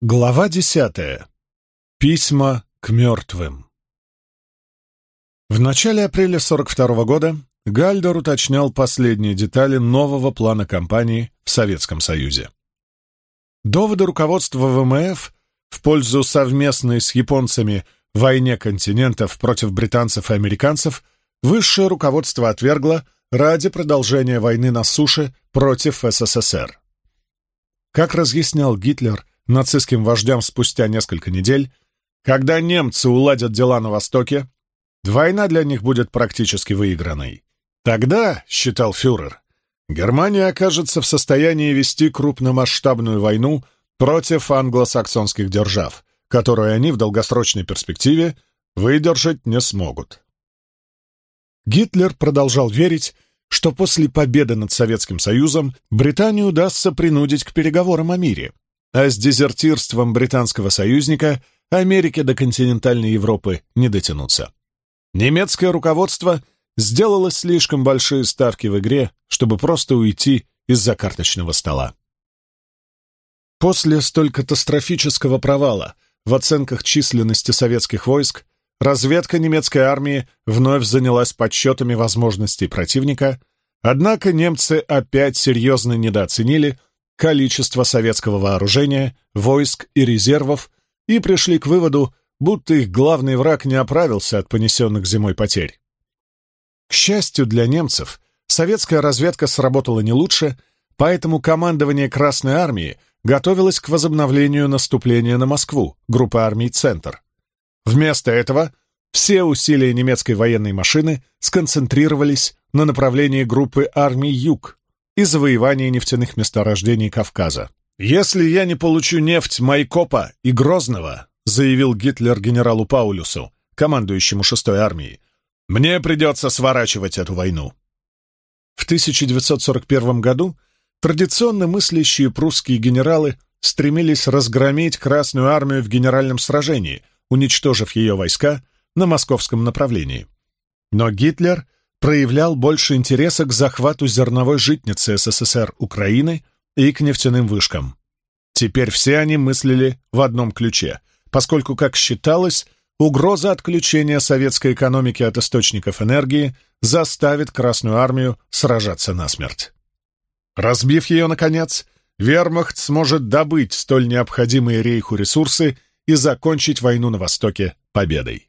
Глава 10. Письма к мертвым. В начале апреля 1942 года Гальдер уточнял последние детали нового плана кампании в Советском Союзе. Доводы руководства ВМФ в пользу совместной с японцами войне континентов против британцев и американцев высшее руководство отвергло ради продолжения войны на суше против СССР. Как разъяснял Гитлер нацистским вождям спустя несколько недель, когда немцы уладят дела на Востоке, война для них будет практически выигранной. Тогда, считал фюрер, Германия окажется в состоянии вести крупномасштабную войну против англосаксонских держав, которую они в долгосрочной перспективе выдержать не смогут. Гитлер продолжал верить, что после победы над Советским Союзом Британию удастся принудить к переговорам о мире, а с дезертирством британского союзника Америке до континентальной Европы не дотянуться. Немецкое руководство сделало слишком большие ставки в игре, чтобы просто уйти из-за карточного стола. После столь катастрофического провала в оценках численности советских войск разведка немецкой армии вновь занялась подсчетами возможностей противника, однако немцы опять серьезно недооценили количество советского вооружения, войск и резервов и пришли к выводу, будто их главный враг не оправился от понесенных зимой потерь. К счастью для немцев, советская разведка сработала не лучше, поэтому командование Красной армии готовилось к возобновлению наступления на Москву, группы армий «Центр». Вместо этого все усилия немецкой военной машины сконцентрировались на направлении группы армий «Юг» и завоевании нефтяных месторождений Кавказа. «Если я не получу нефть Майкопа и Грозного», заявил Гитлер генералу Паулюсу, командующему 6-й армией, «мне придется сворачивать эту войну». В 1941 году традиционно мыслящие прусские генералы стремились разгромить Красную армию в генеральном сражении, уничтожив ее войска на московском направлении. Но Гитлер проявлял больше интереса к захвату зерновой житницы СССР Украины и к нефтяным вышкам. Теперь все они мыслили в одном ключе, поскольку, как считалось, угроза отключения советской экономики от источников энергии заставит Красную армию сражаться насмерть. Разбив ее, наконец, вермахт сможет добыть столь необходимые рейху ресурсы и закончить войну на Востоке победой.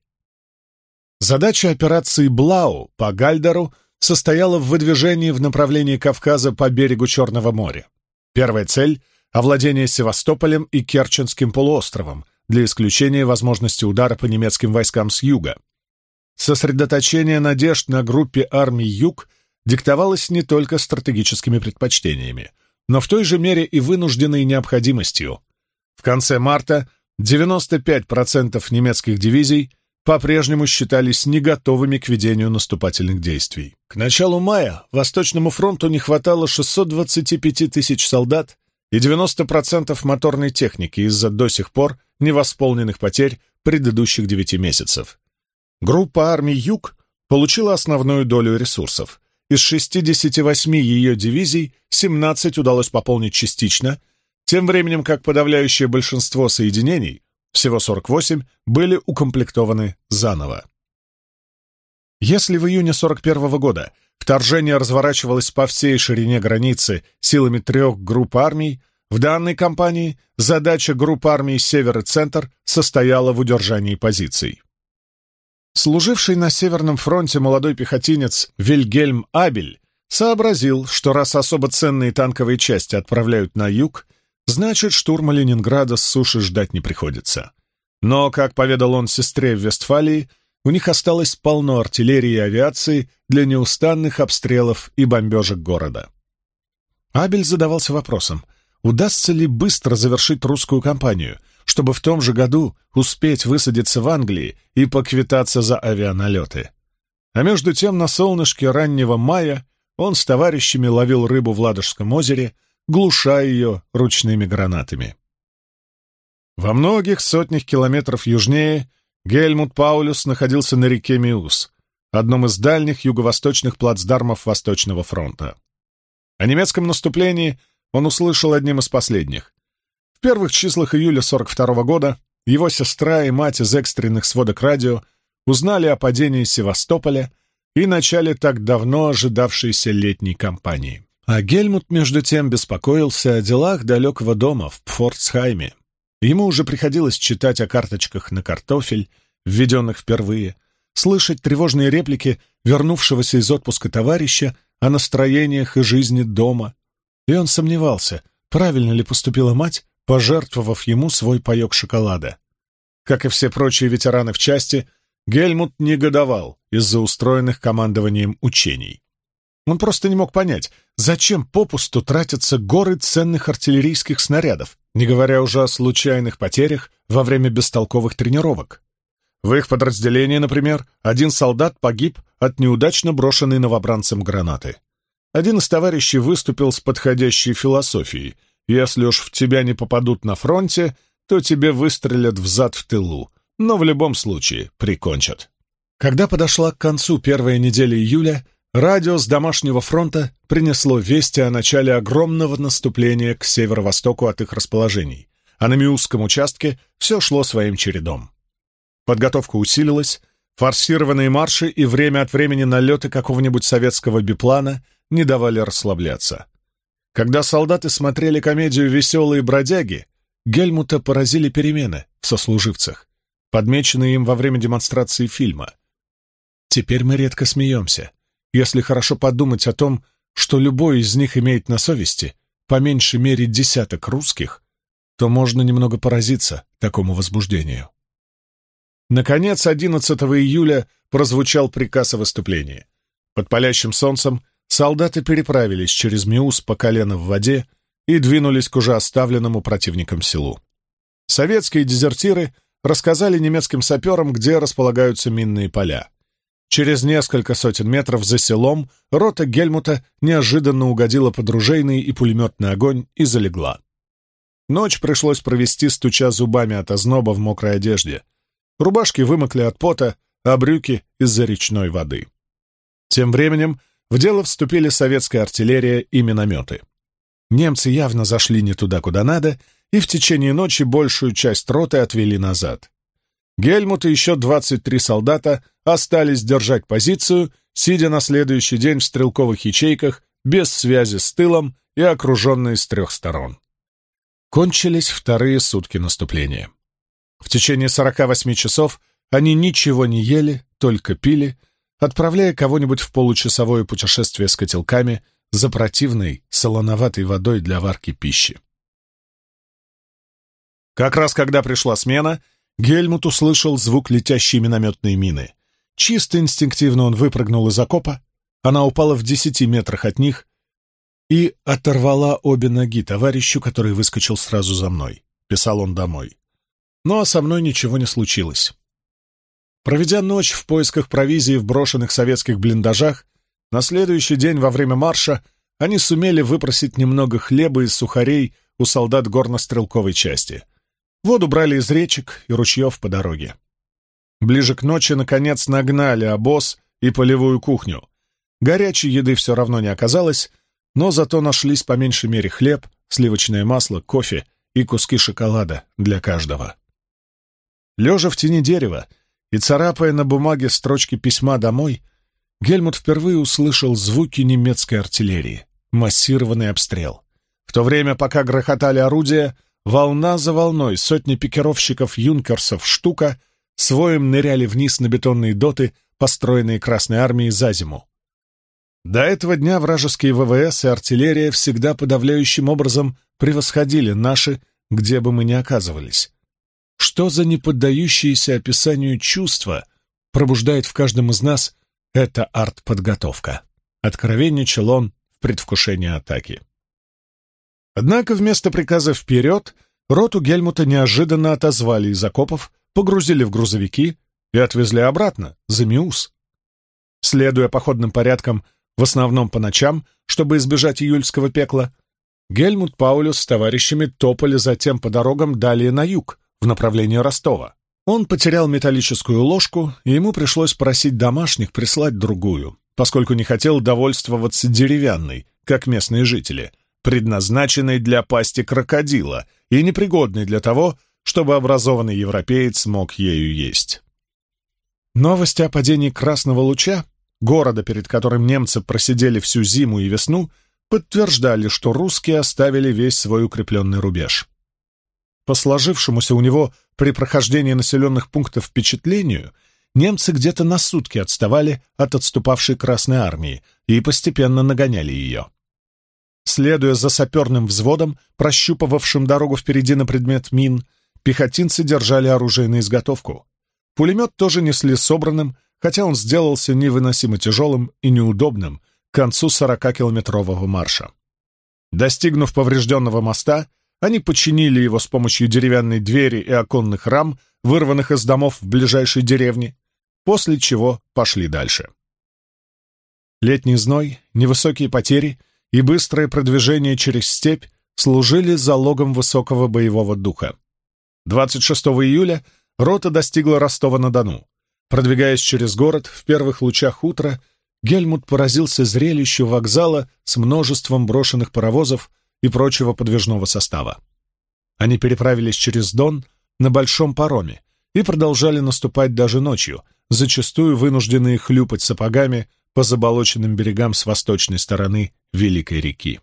Задача операции «Блау» по Гальдеру состояла в выдвижении в направлении Кавказа по берегу Черного моря. Первая цель — овладение Севастополем и Керченским полуостровом для исключения возможности удара по немецким войскам с юга. Сосредоточение надежд на группе армий «Юг» диктовалось не только стратегическими предпочтениями, но в той же мере и вынужденной необходимостью. В конце марта 95% немецких дивизий по-прежнему считались не готовыми к ведению наступательных действий. К началу мая Восточному фронту не хватало 625 тысяч солдат и 90% моторной техники из-за до сих пор невосполненных потерь предыдущих 9 месяцев. Группа армий «Юг» получила основную долю ресурсов. Из 68 ее дивизий 17 удалось пополнить частично, тем временем как подавляющее большинство соединений, всего 48, были укомплектованы заново. Если в июне 1941 года вторжение разворачивалось по всей ширине границы силами 3 групп армий, в данной кампании задача групп армий «Север» и «Центр» состояла в удержании позиций. Служивший на Северном фронте молодой пехотинец Вильгельм Абель сообразил, что раз особо ценные танковые части отправляют на юг, значит, штурма Ленинграда с суши ждать не приходится. Но, как поведал он сестре в Вестфалии, у них осталось полно артиллерии и авиации для неустанных обстрелов и бомбежек города. Абель задавался вопросом, удастся ли быстро завершить русскую кампанию, чтобы в том же году успеть высадиться в Англии и поквитаться за авианалеты. А между тем на солнышке раннего мая он с товарищами ловил рыбу в Ладожском озере, глуша ее ручными гранатами. Во многих сотнях километров южнее Гельмут Паулюс находился на реке Миус, одном из дальних юго-восточных плацдармов Восточного фронта. О немецком наступлении он услышал одним из последних. первых числах июля 42-го года его сестра и мать из экстренных сводок радио узнали о падении Севастополя и начале так давно ожидавшейся летней кампании. А Гельмут, между тем, беспокоился о делах далекого дома в Пфорцхайме. Ему уже приходилось читать о карточках на картофель, введенных впервые, слышать тревожные реплики вернувшегося из отпуска товарища о настроениях и жизни дома. И он сомневался, правильно ли поступила мать, пожертвовав ему свой паёк шоколада. Как и все прочие ветераны в части, Гельмут негодовал из-за устроенных командованием учений. Он просто не мог понять, зачем попусту тратятся горы ценных артиллерийских снарядов, не говоря уже о случайных потерях во время бестолковых тренировок. В их подразделении, например, один солдат погиб от неудачно брошенной новобранцем гранаты. Один из товарищей выступил с подходящей философией: «Если уж в тебя не попадут на фронте, то тебе выстрелят взад в тылу, но в любом случае прикончат». Когда подошла к концу первая неделя июля, радио с домашнего фронта принесло вести о начале огромного наступления к северо-востоку от их расположений, а на Миусском участке все шло своим чередом. Подготовка усилилась, форсированные марши и время от времени налеты какого-нибудь советского биплана не давали расслабляться. Когда солдаты смотрели комедию «Веселые бродяги», Гельмута поразили перемены в сослуживцах, подмеченные им во время демонстрации фильма. Теперь мы редко смеемся. Если хорошо подумать о том, что любой из них имеет на совести по меньшей мере десяток русских, то можно немного поразиться такому возбуждению. Наконец, 11 июля прозвучал приказ о выступлении. Под палящим солнцем солдаты переправились через Миус по колено в воде и двинулись к уже оставленному противником селу. Советские дезертиры рассказали немецким саперам, где располагаются минные поля. Через несколько сотен метров за селом рота Гельмута неожиданно угодила под ружейный и пулеметный огонь и залегла. Ночь пришлось провести, стуча зубами от озноба в мокрой одежде. Рубашки вымокли от пота, а брюки — из-за речной воды. Тем временем в дело вступили советская артиллерия и минометы. Немцы явно зашли не туда, куда надо, и в течение ночи большую часть роты отвели назад. Гельмут и еще 23 солдата остались держать позицию, сидя на следующий день в стрелковых ячейках, без связи с тылом и окруженные с трех сторон. Кончились вторые сутки наступления. В течение 48 часов они ничего не ели, только пили, отправляя кого-нибудь в получасовое путешествие с котелками за противной солоноватой водой для варки пищи. Как раз когда пришла смена, Гельмут услышал звук летящей минометной мины. Чисто инстинктивно он выпрыгнул из окопа, она упала в 10 метрах от них и оторвала обе ноги товарищу, который выскочил сразу за мной. Писал он домой. Но со мной ничего не случилось. Проведя ночь в поисках провизии в брошенных советских блиндажах, на следующий день во время марша они сумели выпросить немного хлеба и сухарей у солдат горнострелковой части. Воду брали из речек и ручьев по дороге. Ближе к ночи, наконец, нагнали обоз и полевую кухню. Горячей еды все равно не оказалось, но зато нашлись по меньшей мере хлеб, сливочное масло, кофе и куски шоколада для каждого. Лежа в тени дерева и царапая на бумаге строчки письма домой, Гельмут впервые услышал звуки немецкой артиллерии, массированный обстрел. В то время, пока грохотали орудия, волна за волной сотни пикировщиков-юнкерсов «Штука» с воем ныряли вниз на бетонные доты, построенные Красной Армией за зиму. До этого дня вражеские ВВС и артиллерия всегда подавляющим образом превосходили наши, где бы мы ни оказывались. Что за неподдающееся описанию чувство пробуждает в каждом из нас эта артподготовка? Откровенничал он в предвкушении атаки. Однако вместо приказа «вперед» роту Гельмута неожиданно отозвали из окопов, погрузили в грузовики и отвезли обратно, за Миус. Следуя походным порядкам, в основном по ночам, чтобы избежать июльского пекла, Гельмут Паулюс с товарищами топали затем по дорогам далее на юг, в направлении Ростова. Он потерял металлическую ложку, и ему пришлось просить домашних прислать другую, поскольку не хотел довольствоваться деревянной, как местные жители, предназначенной для пасти крокодила и непригодной для того, чтобы образованный европеец мог ею есть. Новости о падении Красного Луча, города, перед которым немцы просидели всю зиму и весну, подтверждали, что русские оставили весь свой укрепленный рубеж. По сложившемуся у него при прохождении населенных пунктов впечатлению, немцы где-то на сутки отставали от отступавшей Красной Армии и постепенно нагоняли ее. Следуя за саперным взводом, прощупывавшим дорогу впереди на предмет мин, пехотинцы держали оружие на изготовку. Пулемет тоже несли собранным, хотя он сделался невыносимо тяжелым и неудобным к концу 40-километрового марша. Достигнув поврежденного моста, они починили его с помощью деревянной двери и оконных рам, вырванных из домов в ближайшей деревне, после чего пошли дальше. Летний зной, невысокие потери и быстрое продвижение через степь служили залогом высокого боевого духа. 26 июля рота достигла Ростова-на-Дону. Продвигаясь через город, в первых лучах утра Гельмут поразился зрелищу вокзала с множеством брошенных паровозов и прочего подвижного состава. Они переправились через Дон на большом пароме и продолжали наступать даже ночью, зачастую вынужденные хлюпать сапогами по заболоченным берегам с восточной стороны Великой реки.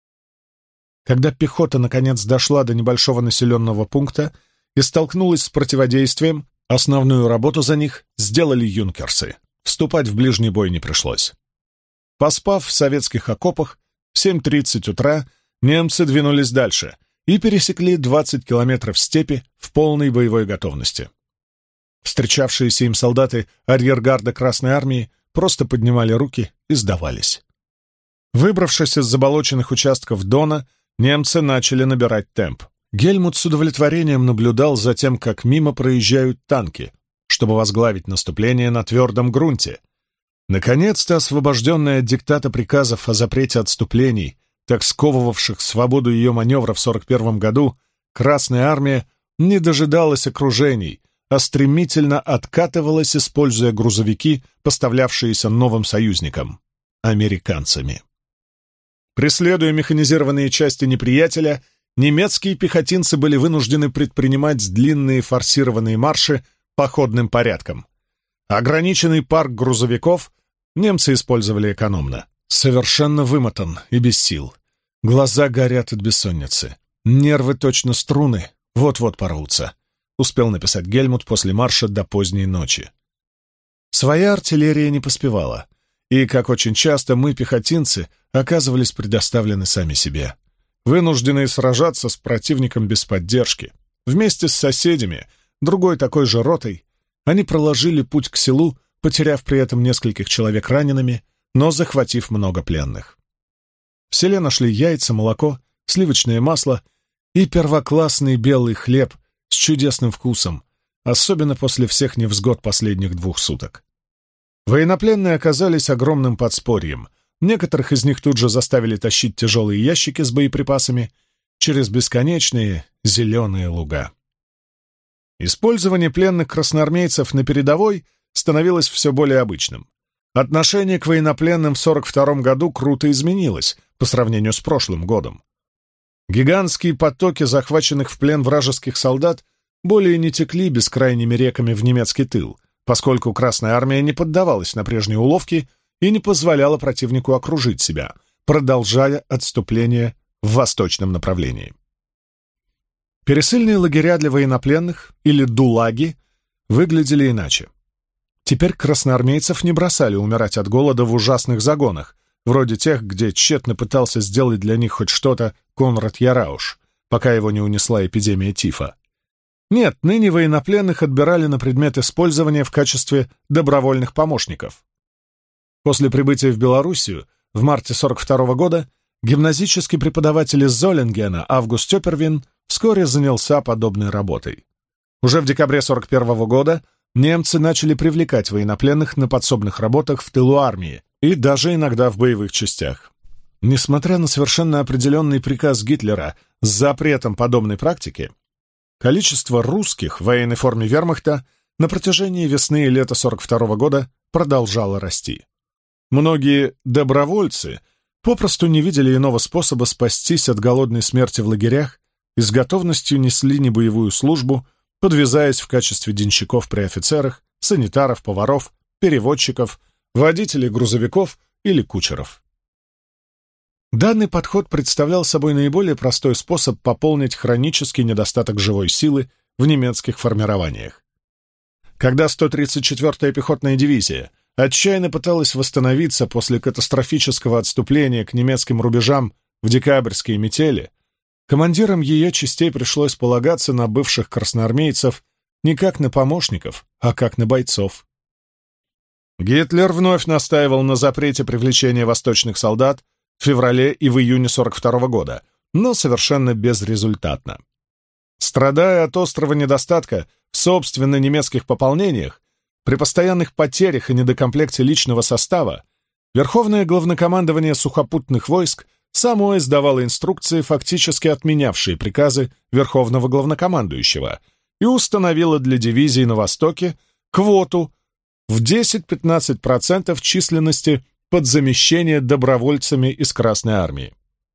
Когда пехота наконец дошла до небольшого населенного пункта и столкнулась с противодействием, основную работу за них сделали юнкерсы. Вступать в ближний бой не пришлось. Поспав в советских окопах, в 7:30 утра немцы двинулись дальше и пересекли 20 километров степи в полной боевой готовности. Встречавшиеся им солдаты арьергарда Красной Армии просто поднимали руки и сдавались. Выбравшись из заболоченных участков Дона, немцы начали набирать темп. Гельмут с удовлетворением наблюдал за тем, как мимо проезжают танки, чтобы возглавить наступление на твердом грунте. Наконец-то, освобожденная от диктата приказов о запрете отступлений, так сковывавших свободу ее маневра в 1941 году, Красная Армия не дожидалась окружений, а стремительно откатывалась, используя грузовики, поставлявшиеся новым союзникам — американцами. Преследуя механизированные части неприятеля, немецкие пехотинцы были вынуждены предпринимать длинные форсированные марши походным порядком. Ограниченный парк грузовиков немцы использовали экономно. Совершенно вымотан и без сил. Глаза горят от бессонницы. Нервы точно струны, вот-вот порвутся, успел написать Гельмут после марша до поздней ночи. Своя артиллерия не поспевала, и, как очень часто, мы, пехотинцы, оказывались предоставлены сами себе, вынужденные сражаться с противником без поддержки. Вместе с соседями, другой такой же ротой, они проложили путь к селу, потеряв при этом нескольких человек ранеными, но захватив много пленных. В селе нашли яйца, молоко, сливочное масло и первоклассный белый хлеб с чудесным вкусом, особенно после всех невзгод последних 2 суток. Военнопленные оказались огромным подспорьем. Некоторых из них тут же заставили тащить тяжелые ящики с боеприпасами через бесконечные зеленые луга. Использование пленных красноармейцев на передовой становилось все более обычным. Отношение к военнопленным в 1942 году круто изменилось по сравнению с прошлым годом. Гигантские потоки захваченных в плен вражеских солдат более не текли бескрайними реками в немецкий тыл, поскольку Красная Армия не поддавалась на прежние уловки и не позволяла противнику окружить себя, продолжая отступление в восточном направлении. Пересыльные лагеря для военнопленных, или дулаги, выглядели иначе. Теперь красноармейцев не бросали умирать от голода в ужасных загонах, вроде тех, где тщетно пытался сделать для них хоть что-то Конрад Ярауш, пока его не унесла эпидемия тифа. Нет, ныне военнопленных отбирали на предмет использования в качестве добровольных помощников. После прибытия в Белоруссию в марте 1942 года гимназический преподаватель из Золингена Август Тёпервин вскоре занялся подобной работой. Уже в декабре 1941 года немцы начали привлекать военнопленных на подсобных работах в тылу армии и даже иногда в боевых частях. Несмотря на совершенно определенный приказ Гитлера с запретом подобной практики, количество русских в военной форме вермахта на протяжении весны и лета 1942 года продолжало расти. Многие добровольцы попросту не видели иного способа спастись от голодной смерти в лагерях, и с готовностью несли небоевую службу, подвязаясь в качестве денщиков при офицерах, санитаров, поваров, переводчиков, водителей грузовиков или кучеров. Данный подход представлял собой наиболее простой способ пополнить хронический недостаток живой силы в немецких формированиях. Когда 134-я пехотная дивизия отчаянно пыталась восстановиться после катастрофического отступления к немецким рубежам в декабрьские метели, командирам ее частей пришлось полагаться на бывших красноармейцев не как на помощников, а как на бойцов. Гитлер вновь настаивал на запрете привлечения восточных солдат в феврале и в июне 1942 года, но совершенно безрезультатно. Страдая от острого недостатка в собственно немецких пополнениях, при постоянных потерях и недокомплекте личного состава, Верховное главнокомандование сухопутных войск само издавало инструкции, фактически отменявшие приказы Верховного главнокомандующего, и установило для дивизий на Востоке квоту в 10-15% численности под замещение добровольцами из Красной армии.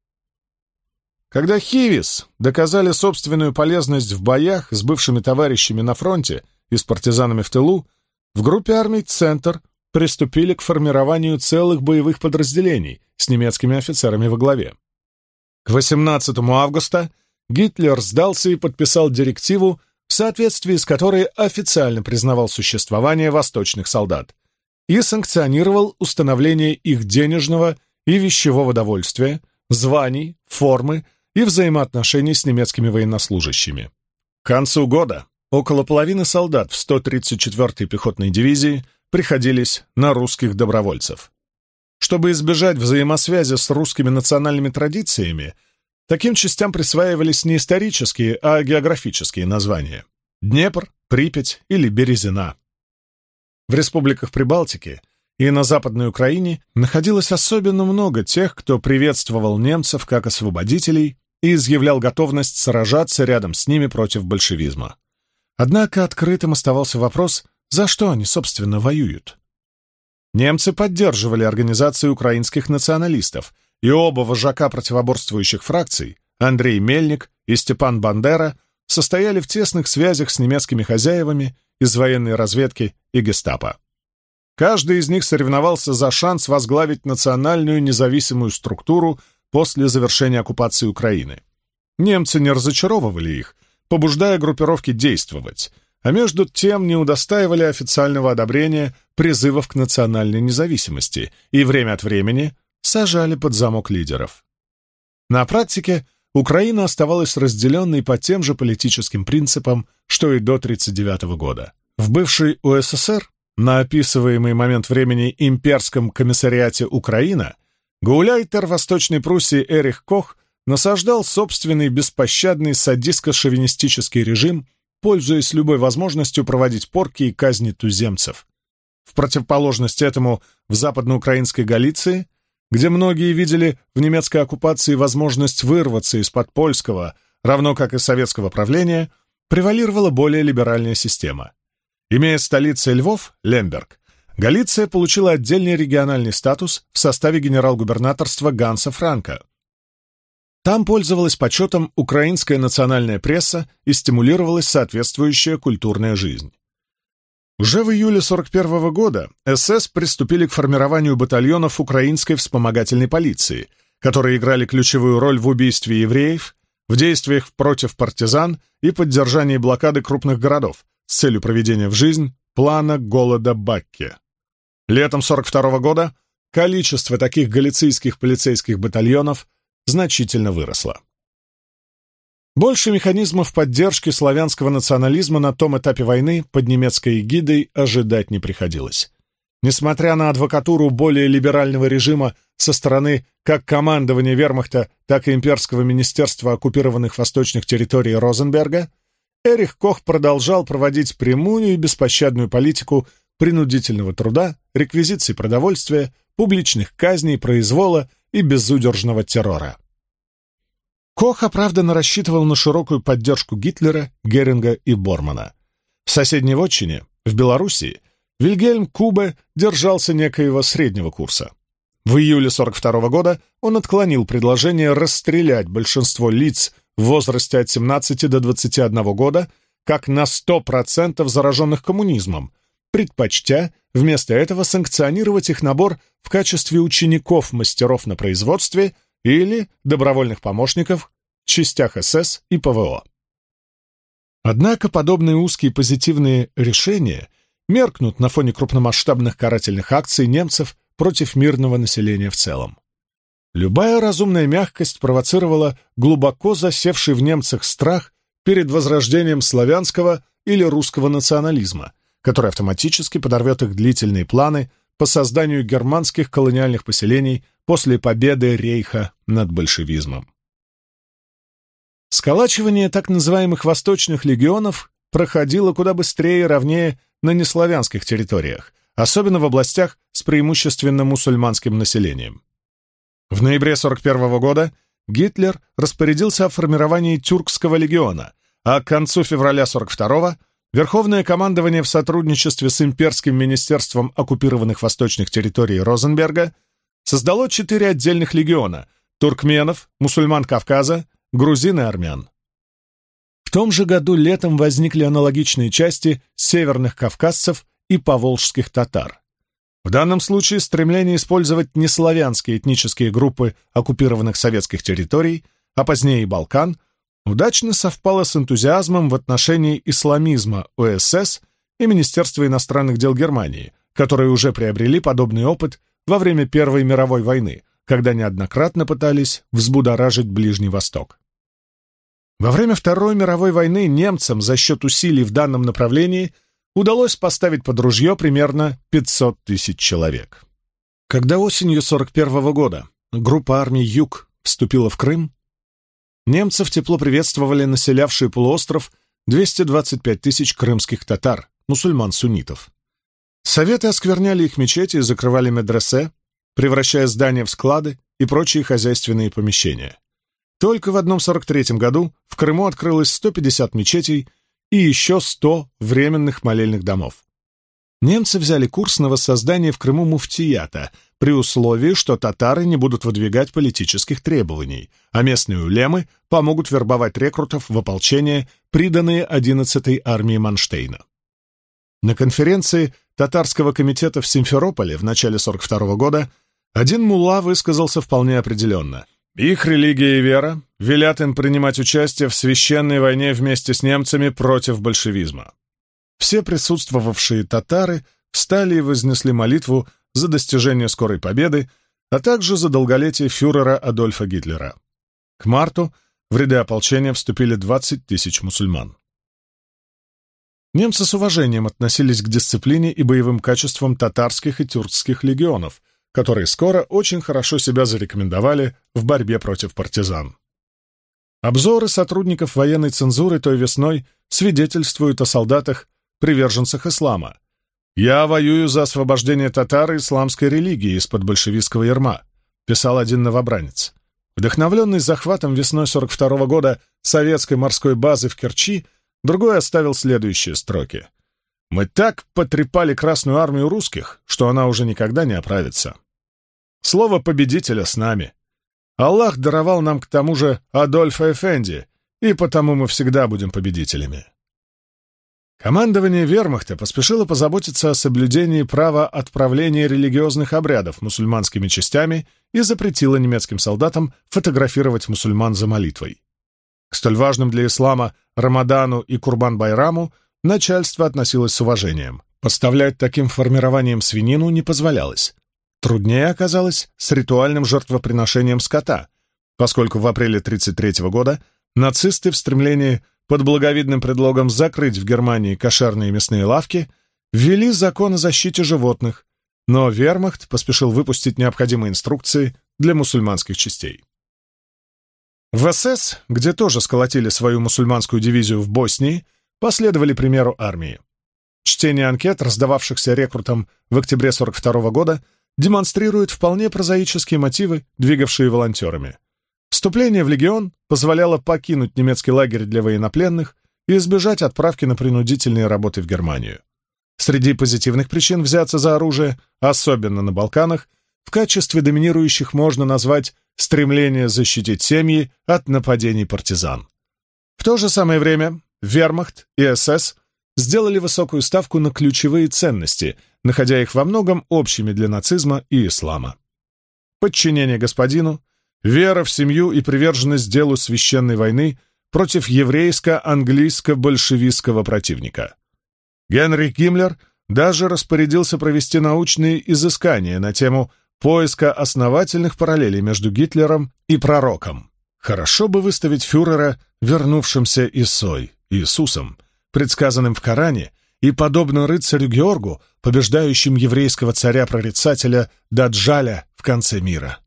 Когда Хивис доказали собственную полезность в боях с бывшими товарищами на фронте и с партизанами в тылу, в группе армий «Центр» приступили к формированию целых боевых подразделений с немецкими офицерами во главе. К 18 августа Гитлер сдался и подписал директиву, в соответствии с которой официально признавал существование восточных солдат и санкционировал установление их денежного и вещевого довольствия, званий, формы и взаимоотношений с немецкими военнослужащими. К концу года около половины солдат в 134-й пехотной дивизии приходились на русских добровольцев. Чтобы избежать взаимосвязи с русскими национальными традициями, таким частям присваивались не исторические, а географические названия — Днепр, Припять или Березина. В республиках Прибалтики и на Западной Украине находилось особенно много тех, кто приветствовал немцев как освободителей и изъявлял готовность сражаться рядом с ними против большевизма. Однако открытым оставался вопрос, за что они, собственно, воюют. Немцы поддерживали организации украинских националистов, и оба вожака противоборствующих фракций, Андрей Мельник и Степан Бандера, состояли в тесных связях с немецкими хозяевами из военной разведки и гестапо. Каждый из них соревновался за шанс возглавить национальную независимую структуру после завершения оккупации Украины. Немцы не разочаровывали их, побуждая группировки действовать, а между тем не удостаивали официального одобрения призывов к национальной независимости и время от времени сажали под замок лидеров. На практике Украина оставалась разделенной по тем же политическим принципам, что и до 1939 года. В бывшей УССР, на описываемый момент времени имперском комиссариате Украина, гауляйтер Восточной Пруссии Эрих Кох насаждал собственный беспощадный садистско-шовинистический режим, пользуясь любой возможностью проводить порки и казни туземцев. В противоположность этому в западноукраинской Галиции, где многие видели в немецкой оккупации возможность вырваться из-под польского, равно как и советского правления, превалировала более либеральная система. Имея столицей Львов, Лемберг, Галиция получила отдельный региональный статус в составе генерал-губернаторства Ганса Франка. Там пользовалась почетом украинская национальная пресса и стимулировалась соответствующая культурная жизнь. Уже в июле 1941 года СС приступили к формированию батальонов украинской вспомогательной полиции, которые играли ключевую роль в убийстве евреев, в действиях против партизан и поддержании блокады крупных городов с целью проведения в жизнь плана голода Бакке. Летом 1942 года количество таких галицийских полицейских батальонов значительно выросло. Больше механизмов поддержки славянского национализма на том этапе войны под немецкой эгидой ожидать не приходилось. Несмотря на адвокатуру более либерального режима со стороны как командования вермахта, так и имперского министерства оккупированных восточных территорий Розенберга, Эрих Кох продолжал проводить прямую и беспощадную политику принудительного труда, реквизиции продовольствия, публичных казней, произвола и безудержного террора. Кох оправданно рассчитывал на широкую поддержку Гитлера, Геринга и Бормана. В соседней вотчине, в Белоруссии, Вильгельм Кубе держался некоего среднего курса. В июле 1942 года он отклонил предложение расстрелять большинство лиц, в возрасте от 17 до 21 года как на 100% зараженных коммунизмом, предпочтя вместо этого санкционировать их набор в качестве учеников мастеров на производстве или добровольных помощников в частях СС и ПВО. Однако подобные узкие позитивные решения меркнут на фоне крупномасштабных карательных акций немцев против мирного населения в целом. Любая разумная мягкость провоцировала глубоко засевший в немцах страх перед возрождением славянского или русского национализма, который автоматически подорвет их длительные планы по созданию германских колониальных поселений после победы Рейха над большевизмом. Сколачивание так называемых восточных легионов проходило куда быстрее и ровнее на неславянских территориях, особенно в областях с преимущественно мусульманским населением. В ноябре 1941 года Гитлер распорядился о формировании Тюркского легиона, а к концу февраля 1942 Верховное командование в сотрудничестве с Имперским министерством оккупированных восточных территорий Розенберга создало 4 отдельных легиона — туркменов, мусульман Кавказа, грузин и армян. В том же году летом возникли аналогичные части северных кавказцев и поволжских татар. В данном случае стремление использовать неславянские этнические группы оккупированных советских территорий, а позднее и Балкан, удачно совпало с энтузиазмом в отношении исламизма УСС и Министерства иностранных дел Германии, которые уже приобрели подобный опыт во время Первой мировой войны, когда неоднократно пытались взбудоражить Ближний Восток. Во время Второй мировой войны немцам за счет усилий в данном направлении удалось поставить под ружье примерно 500 тысяч человек. Когда осенью 1941 года группа армий «Юг» вступила в Крым, немцев тепло приветствовали населявшие полуостров 225 тысяч крымских татар, мусульман-суннитов. Советы оскверняли их мечети и закрывали медресе, превращая здания в склады и прочие хозяйственные помещения. Только в одном 1943 году в Крыму открылось 150 мечетей и еще 100 временных молельных домов. Немцы взяли курс на воссоздание в Крыму муфтията при условии, что татары не будут выдвигать политических требований, а местные улемы помогут вербовать рекрутов в ополчение, приданные 11-й армии Манштейна. На конференции татарского комитета в Симферополе в начале 1942 года один мулла высказался вполне определенно. Их религия и вера велят им принимать участие в священной войне вместе с немцами против большевизма. Все присутствовавшие татары встали и вознесли молитву за достижение скорой победы, а также за долголетие фюрера Адольфа Гитлера. К марту в ряды ополчения вступили 20 тысяч мусульман. Немцы с уважением относились к дисциплине и боевым качествам татарских и тюркских легионов, которые скоро очень хорошо себя зарекомендовали в борьбе против партизан. Обзоры сотрудников военной цензуры той весной свидетельствуют о солдатах-приверженцах ислама. «Я воюю за освобождение татар и исламской религии из-под большевистского ярма», писал один новобранец. Вдохновленный захватом весной 1942 года советской морской базы в Керчи, другой оставил следующие строки. «Мы так потрепали Красную армию русских, что она уже никогда не оправится. Слово победителя с нами. Аллах даровал нам к тому же Адольфа Эфенди, и потому мы всегда будем победителями». Командование вермахта поспешило позаботиться о соблюдении права отправления религиозных обрядов мусульманскими частями и запретило немецким солдатам фотографировать мусульман за молитвой. К столь важным для ислама Рамадану и Курбан-Байраму начальство относилось с уважением. Поставлять таким формированием свинину не позволялось. Труднее оказалось с ритуальным жертвоприношением скота, поскольку в апреле 1933 года нацисты в стремлении под благовидным предлогом закрыть в Германии кошерные мясные лавки ввели закон о защите животных, но вермахт поспешил выпустить необходимые инструкции для мусульманских частей. В СС, где тоже сколотили свою мусульманскую дивизию в Боснии, последовали примеру армии. Чтение анкет, раздававшихся рекрутам в октябре 1942 года, демонстрирует вполне прозаические мотивы, двигавшие волонтерами. Вступление в легион позволяло покинуть немецкий лагерь для военнопленных и избежать отправки на принудительные работы в Германию. Среди позитивных причин взяться за оружие, особенно на Балканах, в качестве доминирующих можно назвать стремление защитить семьи от нападений партизан. В то же самое время Вермахт и СС сделали высокую ставку на ключевые ценности, находя их во многом общими для нацизма и ислама. Подчинение господину, вера в семью и приверженность делу священной войны против еврейско-английско-большевистского противника. Генрих Гиммлер даже распорядился провести научные изыскания на тему поиска основательных параллелей между Гитлером и пророком. Хорошо бы выставить фюрера вернувшимся Исой, Иисусом, предсказанным в Коране, и, подобно рыцарю Георгу, побеждающим еврейского царя-прорицателя Даджаля в конце мира.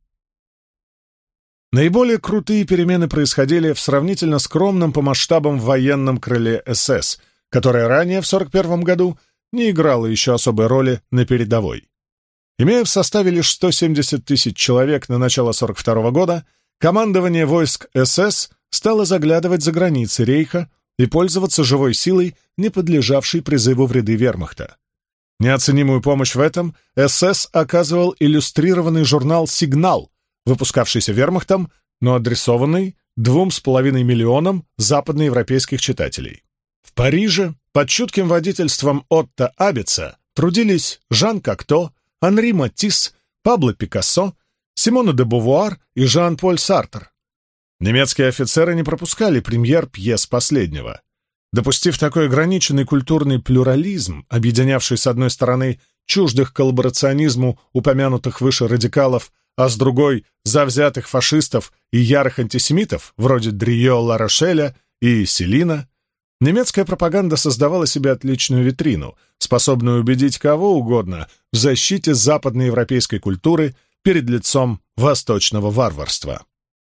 Наиболее крутые перемены происходили в сравнительно скромном по масштабам военном крыле СС, которое ранее, в 1941 году, не играло еще особой роли на передовой. Имея в составе лишь 170 тысяч человек на начало 1942 года, командование войск СС стало заглядывать за границы Рейха и пользоваться живой силой, не подлежавшей призыву в ряды вермахта. Неоценимую помощь в этом СС оказывал иллюстрированный журнал «Сигнал», выпускавшийся вермахтом, но адресованный 2,5 миллионам западноевропейских читателей. В Париже под чутким водительством Отто Абеца трудились Жан Кокто, Анри Матисс, Пабло Пикассо, Симона де Бувуар и Жан-Поль Сартр. Немецкие офицеры не пропускали премьер пьес последнего. Допустив такой ограниченный культурный плюрализм, объединявший с одной стороны чуждых коллаборационизму упомянутых выше радикалов, а с другой — завзятых фашистов и ярых антисемитов, вроде Дрио Ла-Рошеля и Селина, немецкая пропаганда создавала себе отличную витрину, способную убедить кого угодно в защите западноевропейской культуры перед лицом восточного варварства.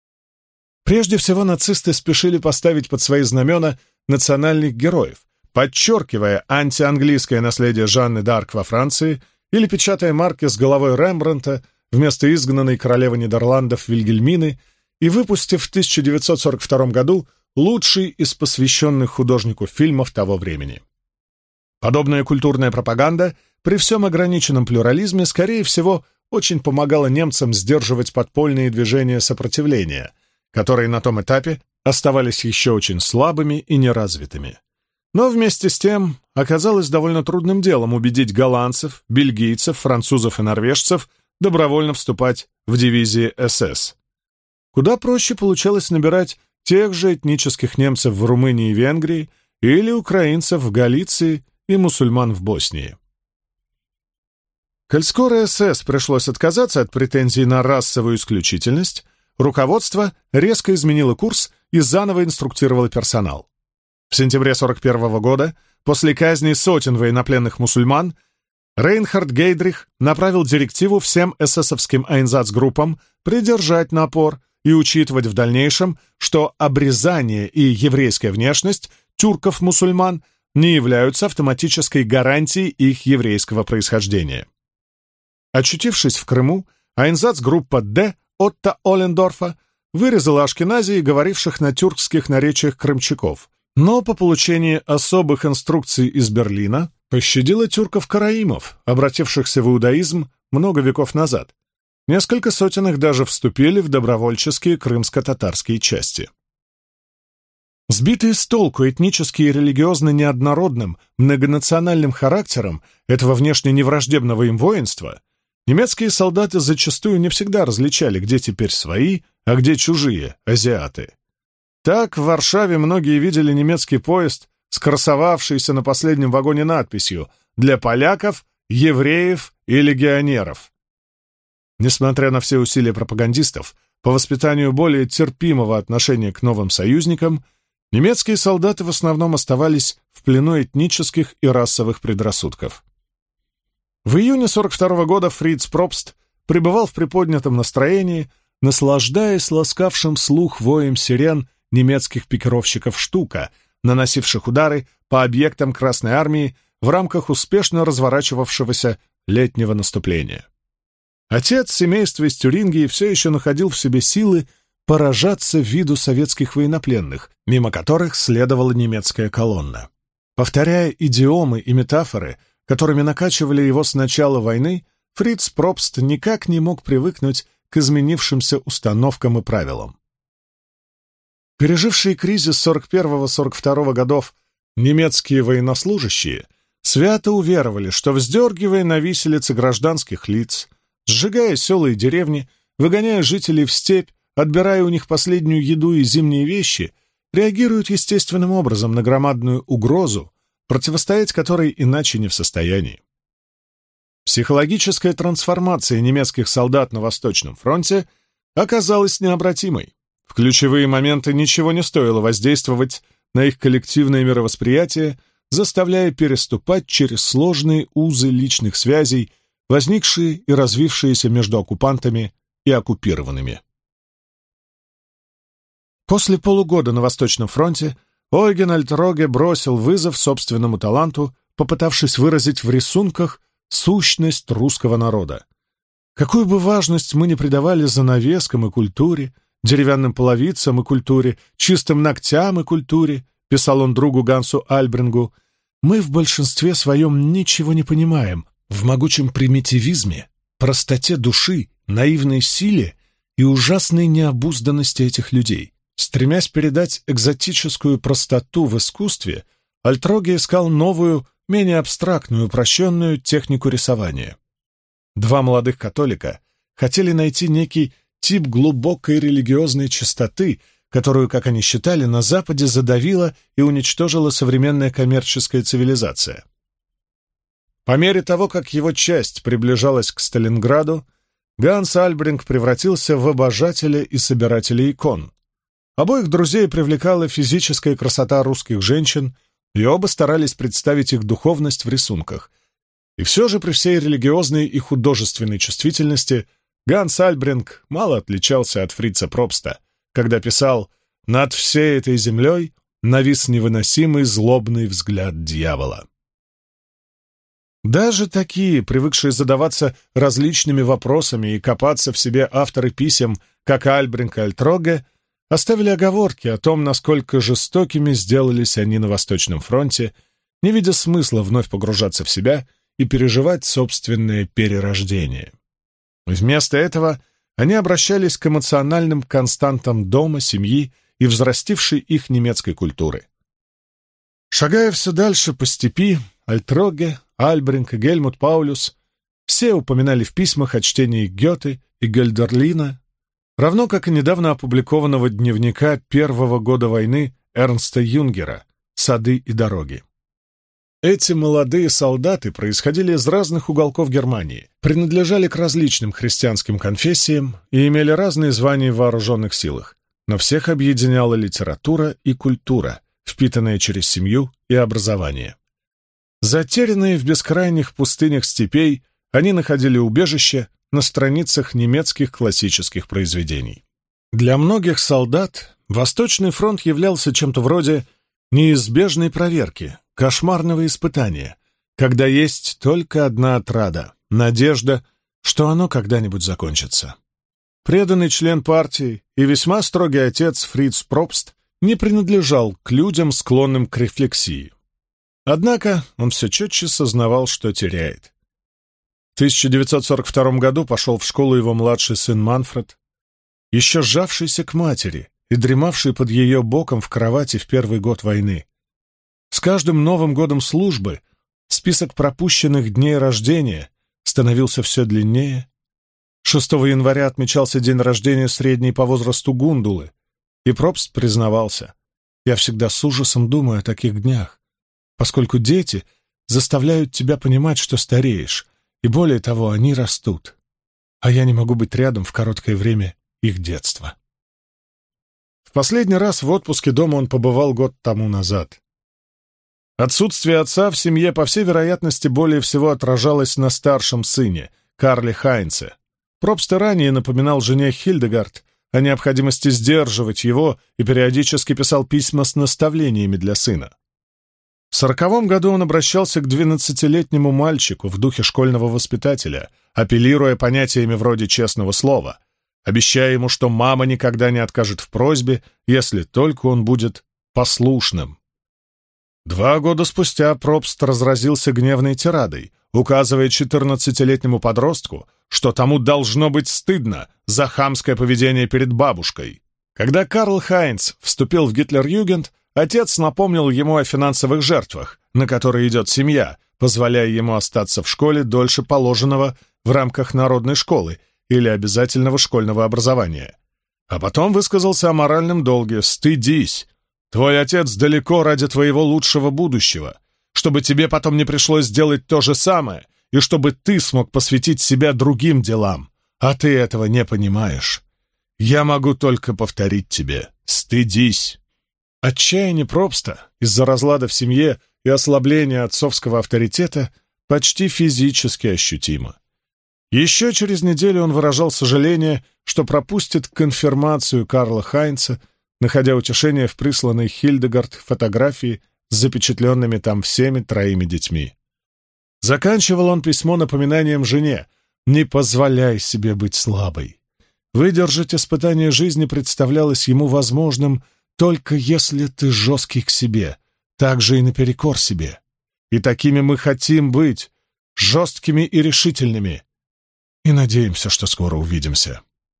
Прежде всего, нацисты спешили поставить под свои знамена национальных героев, подчеркивая антианглийское наследие Жанны д'Арк во Франции или печатая марки с головой Рембрандта вместо изгнанной королевы Нидерландов Вильгельмины и выпустив в 1942 году лучший из посвященных художнику фильмов того времени. Подобная культурная пропаганда при всем ограниченном плюрализме, скорее всего, очень помогала немцам сдерживать подпольные движения сопротивления, которые на том этапе оставались еще очень слабыми и неразвитыми. Но вместе с тем оказалось довольно трудным делом убедить голландцев, бельгийцев, французов и норвежцев добровольно вступать в дивизии СС. Куда проще получалось набирать тех же этнических немцев в Румынии и Венгрии или украинцев в Галиции и мусульман в Боснии. Коль скоро СС пришлось отказаться от претензий на расовую исключительность, руководство резко изменило курс и заново инструктировало персонал. В сентябре 1941 года, после казни сотен военнопленных мусульман, Рейнхард Гейдрих направил директиву всем эсэсовским айнзацгруппам придержать напор и учитывать в дальнейшем, что обрезание и еврейская внешность тюрков-мусульман не являются автоматической гарантией их еврейского происхождения. Очутившись в Крыму, айнзацгруппа «Д» Отто Оллендорфа вырезала ашкеназии, говоривших на тюркских наречиях крымчаков, но по получении особых инструкций из Берлина пощадила тюрков-караимов, обратившихся в иудаизм много веков назад. Несколько сотен их даже вступили в добровольческие крымско-татарские части. Сбитые с толку этнически и религиозно неоднородным, многонациональным характером этого внешне невраждебного им воинства, немецкие солдаты зачастую не всегда различали, где теперь свои, а где чужие, азиаты. Так в Варшаве многие видели немецкий поезд, скрасовавшийся на последнем вагоне надписью «Для поляков, евреев и легионеров». Несмотря на все усилия пропагандистов по воспитанию более терпимого отношения к новым союзникам, немецкие солдаты в основном оставались в плену этнических и расовых предрассудков. В июне 1942 года Фриц Пробст пребывал в приподнятом настроении, наслаждаясь ласкавшим слух воем сирен немецких пикировщиков «Штука», наносивших удары по объектам Красной Армии в рамках успешно разворачивавшегося летнего наступления. Отец семейства из Тюрингии все еще находил в себе силы поражаться виду советских военнопленных, мимо которых следовала немецкая колонна. Повторяя идиомы и метафоры, которыми накачивали его с начала войны, Фриц Пробст никак не мог привыкнуть к изменившимся установкам и правилам. Пережившие кризис 41-42 годов немецкие военнослужащие свято уверовали, что, вздергивая на виселицы гражданских лиц, сжигая села и деревни, выгоняя жителей в степь, отбирая у них последнюю еду и зимние вещи, реагируют естественным образом на громадную угрозу, противостоять которой иначе не в состоянии. Психологическая трансформация немецких солдат на Восточном фронте оказалась необратимой. В ключевые моменты ничего не стоило воздействовать на их коллективное мировосприятие, заставляя переступать через сложные узы личных связей, возникшие и развившиеся между оккупантами и оккупированными. После полугода на Восточном фронте Ойген Альтроге бросил вызов собственному таланту, попытавшись выразить в рисунках сущность русского народа. Какую бы важность мы ни придавали занавескам и культуре, деревянным половицам и культуре, чистым ногтям и культуре, писал он другу Гансу Альбрингу, мы в большинстве своем ничего не понимаем в могучем примитивизме, простоте души, наивной силе и ужасной необузданности этих людей. Стремясь передать экзотическую простоту в искусстве, Альтроге искал новую, менее абстрактную, упрощенную технику рисования. Два молодых католика хотели найти некий тип глубокой религиозной чистоты, которую, как они считали, на Западе задавила и уничтожила современная коммерческая цивилизация. По мере того, как его часть приближалась к Сталинграду, Ганс Альбринг превратился в обожателя и собирателя икон. Обоих друзей привлекала физическая красота русских женщин, и оба старались представить их духовность в рисунках. И все же при всей религиозной и художественной чувствительности Ганс Альбринг мало отличался от Фрица Пробста, когда писал «Над всей этой землей навис невыносимый злобный взгляд дьявола». Даже такие, привыкшие задаваться различными вопросами и копаться в себе авторы писем, как Альбринг и Альтроге, оставили оговорки о том, насколько жестокими сделались они на Восточном фронте, не видя смысла вновь погружаться в себя и переживать собственное перерождение. Вместо этого они обращались к эмоциональным константам дома, семьи и взрастившей их немецкой культуры. Шагая все дальше по степи, Альтроге, Альбринг и Гельмут Паулюс все упоминали в письмах о чтении Гёте и Гольдерлина, равно как и недавно опубликованного дневника первого года войны Эрнста Юнгера «Сады и дороги». Эти молодые солдаты происходили из разных уголков Германии, принадлежали к различным христианским конфессиям и имели разные звания в вооруженных силах, но всех объединяла литература и культура, впитанная через семью и образование. Затерянные в бескрайних пустынях степей, они находили убежище на страницах немецких классических произведений. Для многих солдат Восточный фронт являлся чем-то вроде неизбежной проверки, кошмарного испытания, когда есть только одна отрада — надежда, что оно когда-нибудь закончится. Преданный член партии и весьма строгий отец Фриц Пробст не принадлежал к людям, склонным к рефлексии. Однако он все четче сознавал, что теряет. В 1942 году пошел в школу его младший сын Манфред, еще сжавшийся к матери и дремавший под ее боком в кровати в первый год войны. С каждым Новым годом службы список пропущенных дней рождения становился все длиннее. 6 января отмечался день рождения средней по возрасту Гундулы, и Пробст признавался: «Я всегда с ужасом думаю о таких днях, поскольку дети заставляют тебя понимать, что стареешь, и более того, они растут, а я не могу быть рядом в короткое время их детства». В последний раз в отпуске дома он побывал год тому назад. Отсутствие отца в семье, по всей вероятности, более всего отражалось на старшем сыне, Карле Хайнце. Пробст ранее напоминал жене Хильдегард о необходимости сдерживать его и периодически писал письма с наставлениями для сына. В 1940 году он обращался к 12-летнему мальчику в духе школьного воспитателя, апеллируя понятиями вроде честного слова, обещая ему, что мама никогда не откажет в просьбе, если только он будет послушным. 2 года спустя Пробст разразился гневной тирадой, указывая 14-летнему подростку, что тому должно быть стыдно за хамское поведение перед бабушкой. Когда Карл Хайнц вступил в Гитлер-Югенд, отец напомнил ему о финансовых жертвах, на которые идет семья, позволяя ему остаться в школе дольше положенного в рамках народной школы или обязательного школьного образования. А потом высказался о моральном долге: «Стыдись! Твой отец далеко ради твоего лучшего будущего, чтобы тебе потом не пришлось делать то же самое, и чтобы ты смог посвятить себя другим делам. А ты этого не понимаешь. Я могу только повторить тебе: стыдись!» Отчаяние Пробста из-за разлада в семье и ослабления отцовского авторитета почти физически ощутимо. Еще через неделю он выражал сожаление, что пропустит конфирмацию Карла Хайнца, находя утешение в присланной Хильдегард фотографии с запечатленными там всеми 3 детьми. Заканчивал он письмо напоминанием жене: «Не позволяй себе быть слабой». Выдержать испытание жизни представлялось ему возможным только если ты жесткий к себе, так же и наперекор себе. И такими мы хотим быть, жесткими и решительными. И надеемся, что скоро увидимся.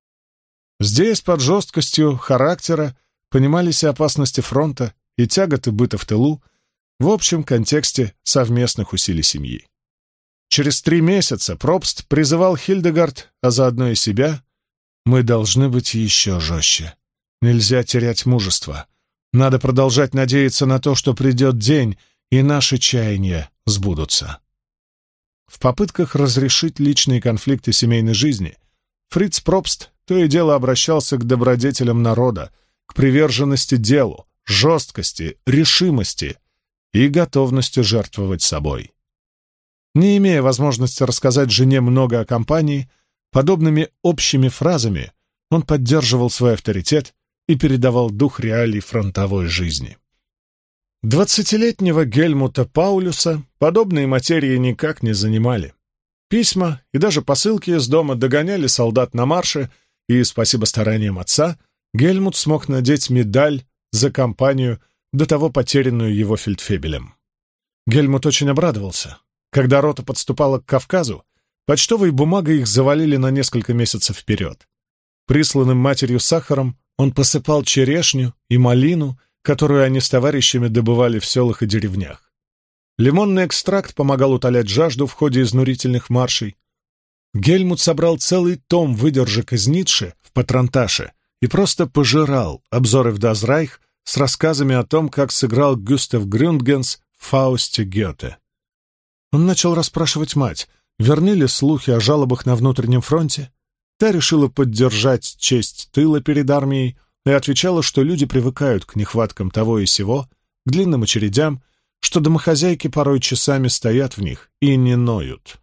Здесь под жесткостью характера понимались и опасности фронта, и тяготы быта в тылу, в общем контексте совместных усилий семьи. Через 3 месяца Пробст призывал Хильдегард, а заодно и себя: «Мы должны быть еще жестче. Нельзя терять мужество. Надо продолжать надеяться на то, что придет день, и наши чаяния сбудутся». В попытках разрешить личные конфликты семейной жизни Фриц Пробст то и дело обращался к добродетелям народа, к приверженности делу, жесткости, решимости и готовности жертвовать собой. Не имея возможности рассказать жене много о кампании, подобными общими фразами он поддерживал свой авторитет и передавал дух реалий фронтовой жизни. 20-летнего Гельмута Паулюса подобные материи никак не занимали. Письма и даже посылки из дома догоняли солдат на марше, и, спасибо стараниям отца, Гельмут смог надеть медаль за кампанию, до того потерянную его фельдфебелем. Гельмут очень обрадовался. Когда рота подступала к Кавказу, почтовой бумагой их завалили на несколько месяцев вперед. Присланным матерью сахаром он посыпал черешню и малину, которую они с товарищами добывали в селах и деревнях. Лимонный экстракт помогал утолять жажду в ходе изнурительных маршей. Гельмут собрал целый том выдержек из Ницше в патронташе и просто пожирал обзоры в Das Reich с рассказами о том, как сыграл Гюстав Грюндгенс в Фаусте Гёте. Он начал расспрашивать мать, верны ли слухи о жалобах на внутреннем фронте. Та решила поддержать честь тыла перед армией и отвечала, что люди привыкают к нехваткам того и сего, к длинным очередям, что домохозяйки порой часами стоят в них и не ноют.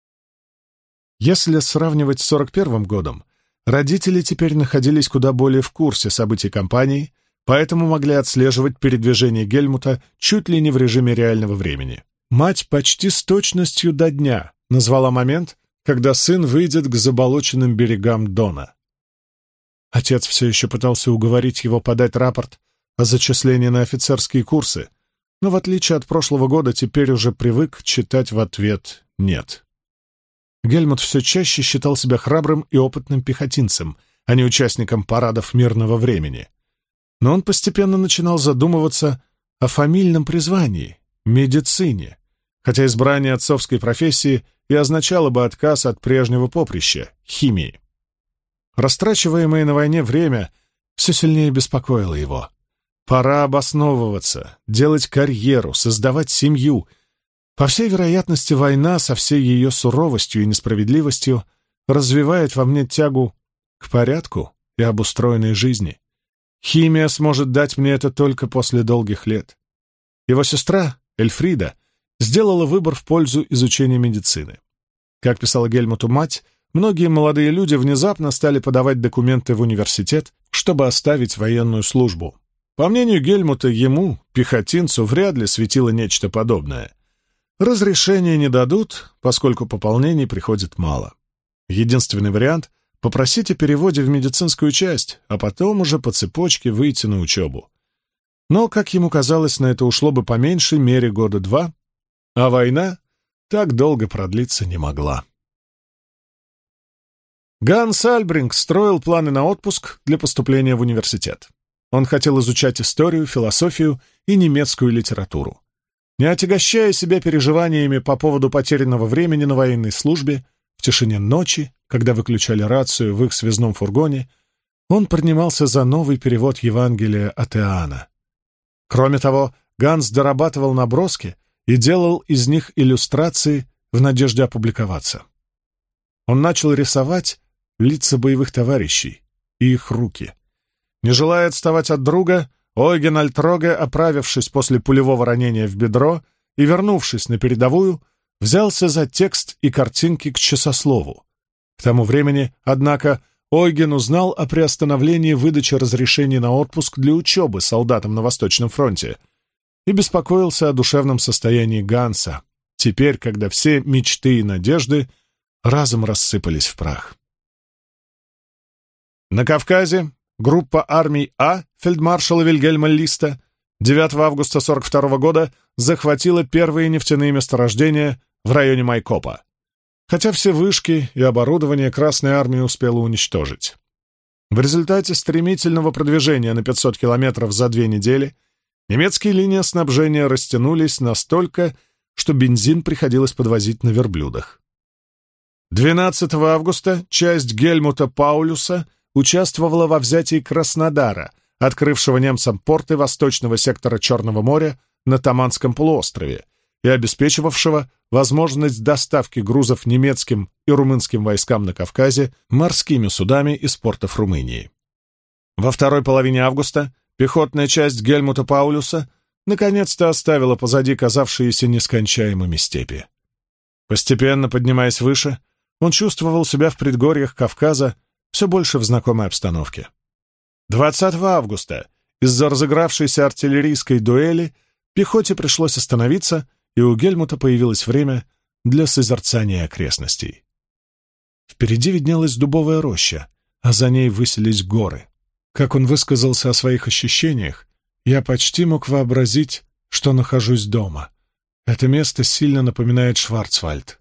Если сравнивать с 41 годом, родители теперь находились куда более в курсе событий кампании, поэтому могли отслеживать передвижение Гельмута чуть ли не в режиме реального времени. Мать почти с точностью до дня назвала момент, когда сын выйдет к заболоченным берегам Дона. Отец все еще пытался уговорить его подать рапорт о зачислении на офицерские курсы, но, в отличие от прошлого года, теперь уже привык читать в ответ «нет». Гельмут все чаще считал себя храбрым и опытным пехотинцем, а не участником парадов мирного времени. Но он постепенно начинал задумываться о фамильном призвании — медицине, хотя избрание отцовской профессии и означало бы отказ от прежнего поприща — химии. Растрачиваемое на войне время все сильнее беспокоило его. Пора обосновываться, делать карьеру, создавать семью. По всей вероятности, война со всей ее суровостью и несправедливостью развивает во мне тягу к порядку и обустроенной жизни. Химия сможет дать мне это только после долгих лет. Его сестра, Эльфрида, сделала выбор в пользу изучения медицины. Как писала Гельмуту мать, многие молодые люди внезапно стали подавать документы в университет, чтобы оставить военную службу. По мнению Гельмута, ему, пехотинцу, вряд ли светило нечто подобное. Разрешения не дадут, поскольку пополнений приходит мало. Единственный вариант — попросить о переводе в медицинскую часть, а потом уже по цепочке выйти на учебу. Но, как ему казалось, на это ушло бы по меньшей мере 2 года, а война так долго продлиться не могла. Ганс Альбринг строил планы на отпуск для поступления в университет. Он хотел изучать историю, философию и немецкую литературу. Не отягощая себя переживаниями по поводу потерянного времени на военной службе, в тишине ночи, когда выключали рацию в их связном фургоне, он принимался за новый перевод Евангелия от Иоанна. Кроме того, Ганс дорабатывал наброски и делал из них иллюстрации в надежде опубликоваться. Он начал рисовать лица боевых товарищей и их руки. Не желая отставать от друга, Ойген Альтроге, оправившись после пулевого ранения в бедро и вернувшись на передовую, взялся за текст и картинки к часослову. К тому времени, однако, Ойген узнал о приостановлении выдачи разрешений на отпуск для учебы солдатам на Восточном фронте и беспокоился о душевном состоянии Ганса, теперь, когда все мечты и надежды разом рассыпались в прах. На Кавказе группа армий А фельдмаршала Вильгельма Листа 9 августа 1942 года захватила первые нефтяные месторождения в районе Майкопа, хотя все вышки и оборудование Красная армия успела уничтожить. В результате стремительного продвижения на 500 километров за 2 недели немецкие линии снабжения растянулись настолько, что бензин приходилось подвозить на верблюдах. 12 августа часть Гельмута Паулюса участвовала во взятии Краснодара, открывшего немцам порты восточного сектора Черного моря на Таманском полуострове и обеспечивавшего возможность доставки грузов немецким и румынским войскам на Кавказе морскими судами из портов Румынии. Во второй половине августа пехотная часть Гельмута Паулюса наконец-то оставила позади казавшиеся нескончаемыми степи. Постепенно поднимаясь выше, он чувствовал себя в предгорьях Кавказа все больше в знакомой обстановке. 20 августа из-за разыгравшейся артиллерийской дуэли пехоте пришлось остановиться, и у Гельмута появилось время для созерцания окрестностей. Впереди виднелась дубовая роща, а за ней высились горы. Как он высказался о своих ощущениях, я почти мог вообразить, что нахожусь дома. Это место сильно напоминает Шварцвальд.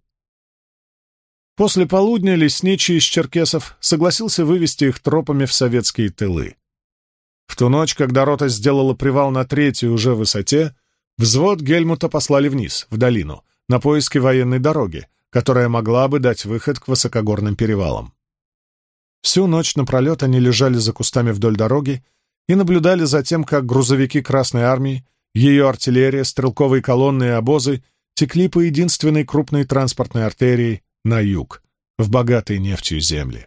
После полудня лесничий из черкесов согласился вывести их тропами в советские тылы. В ту ночь, когда рота сделала привал на 3-й уже высоте, взвод Гельмута послали вниз, в долину, на поиски военной дороги, которая могла бы дать выход к высокогорным перевалам. Всю ночь напролет они лежали за кустами вдоль дороги и наблюдали за тем, как грузовики Красной армии, ее артиллерия, стрелковые колонны и обозы текли по единственной крупной транспортной артерии на юг, в богатые нефтью земли.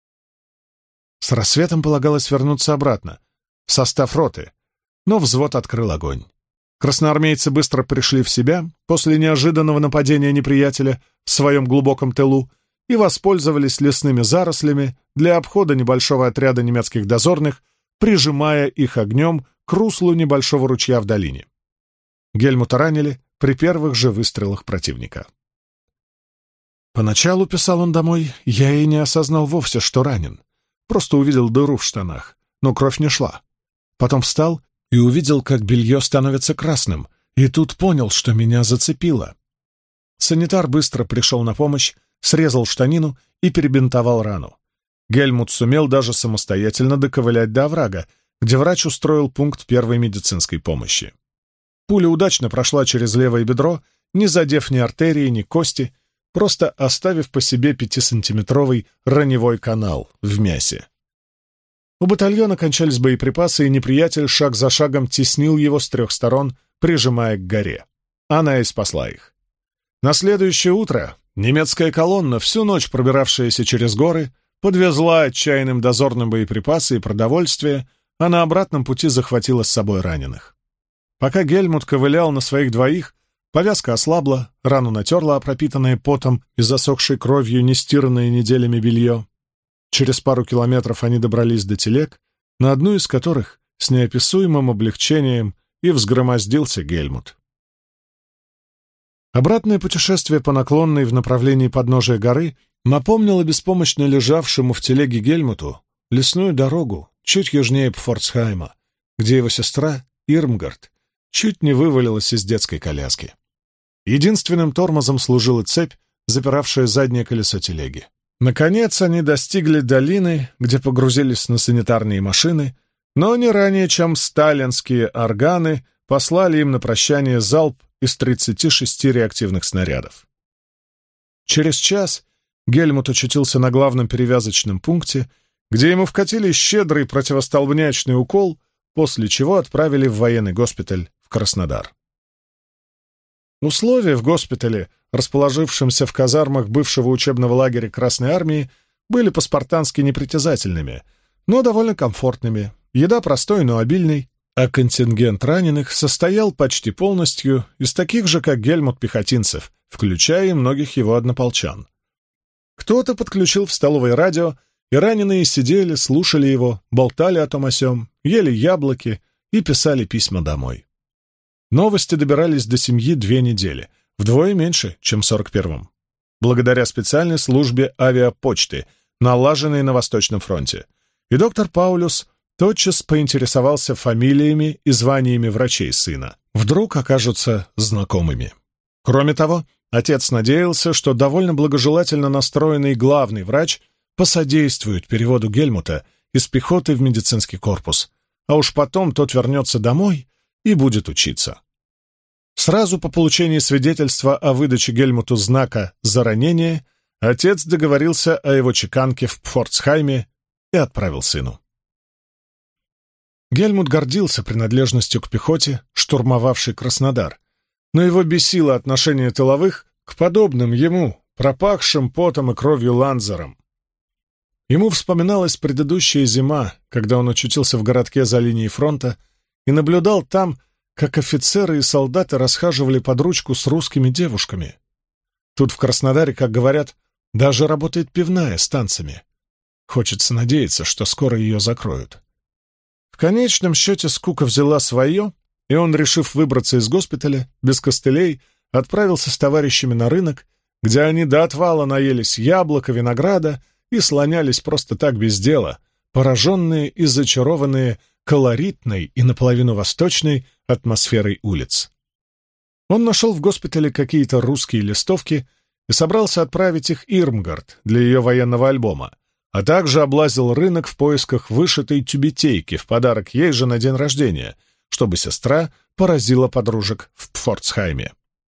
С рассветом полагалось вернуться обратно, в состав роты, но взвод открыл огонь. Красноармейцы быстро пришли в себя после неожиданного нападения неприятеля в своем глубоком тылу и воспользовались лесными зарослями для обхода небольшого отряда немецких дозорных, прижимая их огнем к руслу небольшого ручья в долине. Гельмута ранили при первых же выстрелах противника. Поначалу, писал он домой, я и не осознал вовсе, что ранен. Просто увидел дыру в штанах, но кровь не шла. Потом встал и увидел, как белье становится красным, и тут понял, что меня зацепило. Санитар быстро пришел на помощь, срезал штанину и перебинтовал рану. Гельмут сумел даже самостоятельно доковылять до оврага, где врач устроил пункт первой медицинской помощи. Пуля удачно прошла через левое бедро, не задев ни артерии, ни кости, просто оставив по себе 5-сантиметровый раневой канал в мясе. У батальона кончались боеприпасы, и неприятель шаг за шагом теснил его с 3 сторон, прижимая к горе. Она и спасла их. На следующее утро немецкая колонна, всю ночь пробиравшаяся через горы, подвезла отчаянным дозорным боеприпасы и продовольствие, а на обратном пути захватила с собой раненых. Пока Гельмут ковылял на своих 2, повязка ослабла, рану натерла пропитанное потом и засохшей кровью нестиранное неделями белье. Через пару километров они добрались до телег, на одну из которых с неописуемым облегчением и взгромоздился Гельмут. Обратное путешествие по наклонной в направлении подножия горы напомнило беспомощно лежавшему в телеге Гельмуту лесную дорогу чуть южнее Пфорцхайма, где его сестра Ирмгард чуть не вывалилась из детской коляски. Единственным тормозом служила цепь, запиравшая заднее колесо телеги. Наконец они достигли долины, где погрузились на санитарные машины, но не ранее, чем сталинские органы послали им на прощание залп из 36 реактивных снарядов. Через час Гельмут очутился на главном перевязочном пункте, где ему вкатили щедрый противостолбнячный укол, после чего отправили в военный госпиталь в Краснодар. Условия в госпитале, расположившемся в казармах бывшего учебного лагеря Красной Армии, были по-спартански непритязательными, но довольно комфортными, еда простой, но обильной, а контингент раненых состоял почти полностью из таких же, как Гельмут, пехотинцев, включая и многих его однополчан. Кто-то подключил в столовой радио, и раненые сидели, слушали его, болтали о том о сём, ели яблоки и писали письма домой. Новости добирались до семьи 2 недели, вдвое меньше, чем в 41-м, благодаря специальной службе авиапочты, налаженной на Восточном фронте. И доктор Паулюс тотчас поинтересовался фамилиями и званиями врачей сына. Вдруг окажутся знакомыми. Кроме того, отец надеялся, что довольно благожелательно настроенный главный врач посодействует переводу Гельмута из пехоты в медицинский корпус, а уж потом тот вернется домой и будет учиться. Сразу по получении свидетельства о выдаче Гельмуту знака «За ранение» отец договорился о его чеканке в Пфорцхайме и отправил сыну. Гельмут гордился принадлежностью к пехоте, штурмовавшей Краснодар, но его бесило отношение тыловых к подобным ему, пропахшим потом и кровью ланцерам. Ему вспоминалась предыдущая зима, когда он очутился в городке за линией фронта и наблюдал там, как офицеры и солдаты расхаживали под ручку с русскими девушками. Тут в Краснодаре, как говорят, даже работает пивная с танцами. Хочется надеяться, что скоро ее закроют. В конечном счете скука взяла свое, и он, решив выбраться из госпиталя, без костылей, отправился с товарищами на рынок, где они до отвала наелись яблока, винограда и слонялись просто так без дела, пораженные и зачарованные колоритной и наполовину восточной атмосферой улиц. Он нашел в госпитале какие-то русские листовки и собрался отправить их Ирмгард для ее военного альбома, а также облазил рынок в поисках вышитой тюбетейки в подарок ей же на день рождения, чтобы сестра поразила подружек в Пфорцхайме.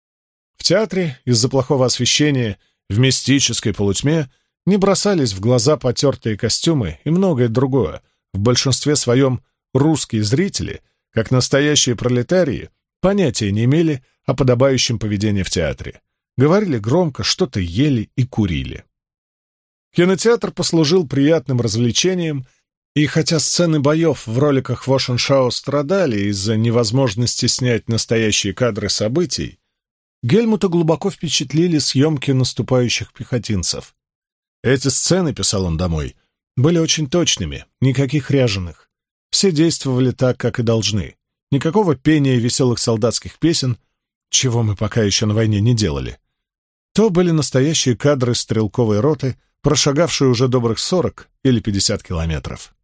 В театре из-за плохого освещения в мистической полутьме не бросались в глаза потертые костюмы и многое другое. В большинстве своем русские зрители, как настоящие пролетарии, понятия не имели о подобающем поведении в театре. Говорили громко, что-то ели и курили. Кинотеатр послужил приятным развлечением, и хотя сцены боев в роликах Вошеншау страдали из-за невозможности снять настоящие кадры событий, Гельмута глубоко впечатлили съемки наступающих пехотинцев. Эти сцены, писал он домой, были очень точными, никаких ряженых. Все действовали так, как и должны. Никакого пения и веселых солдатских песен, чего мы пока еще на войне не делали. То были настоящие кадры стрелковой роты, прошагавшие уже добрых 40 или 50 километров.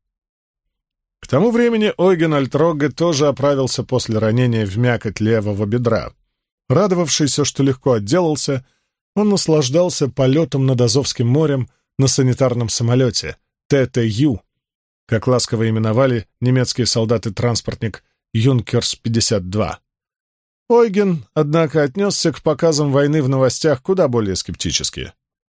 К тому времени Ойген Альтрогге тоже оправился после ранения в мякоть левого бедра. Радовавшийся, что легко отделался, он наслаждался полетом над Азовским морем на санитарном самолете ТТЮ, как ласково именовали немецкие солдаты-транспортник «Юнкерс-52». Ойген, однако, отнесся к показам войны в новостях куда более скептически.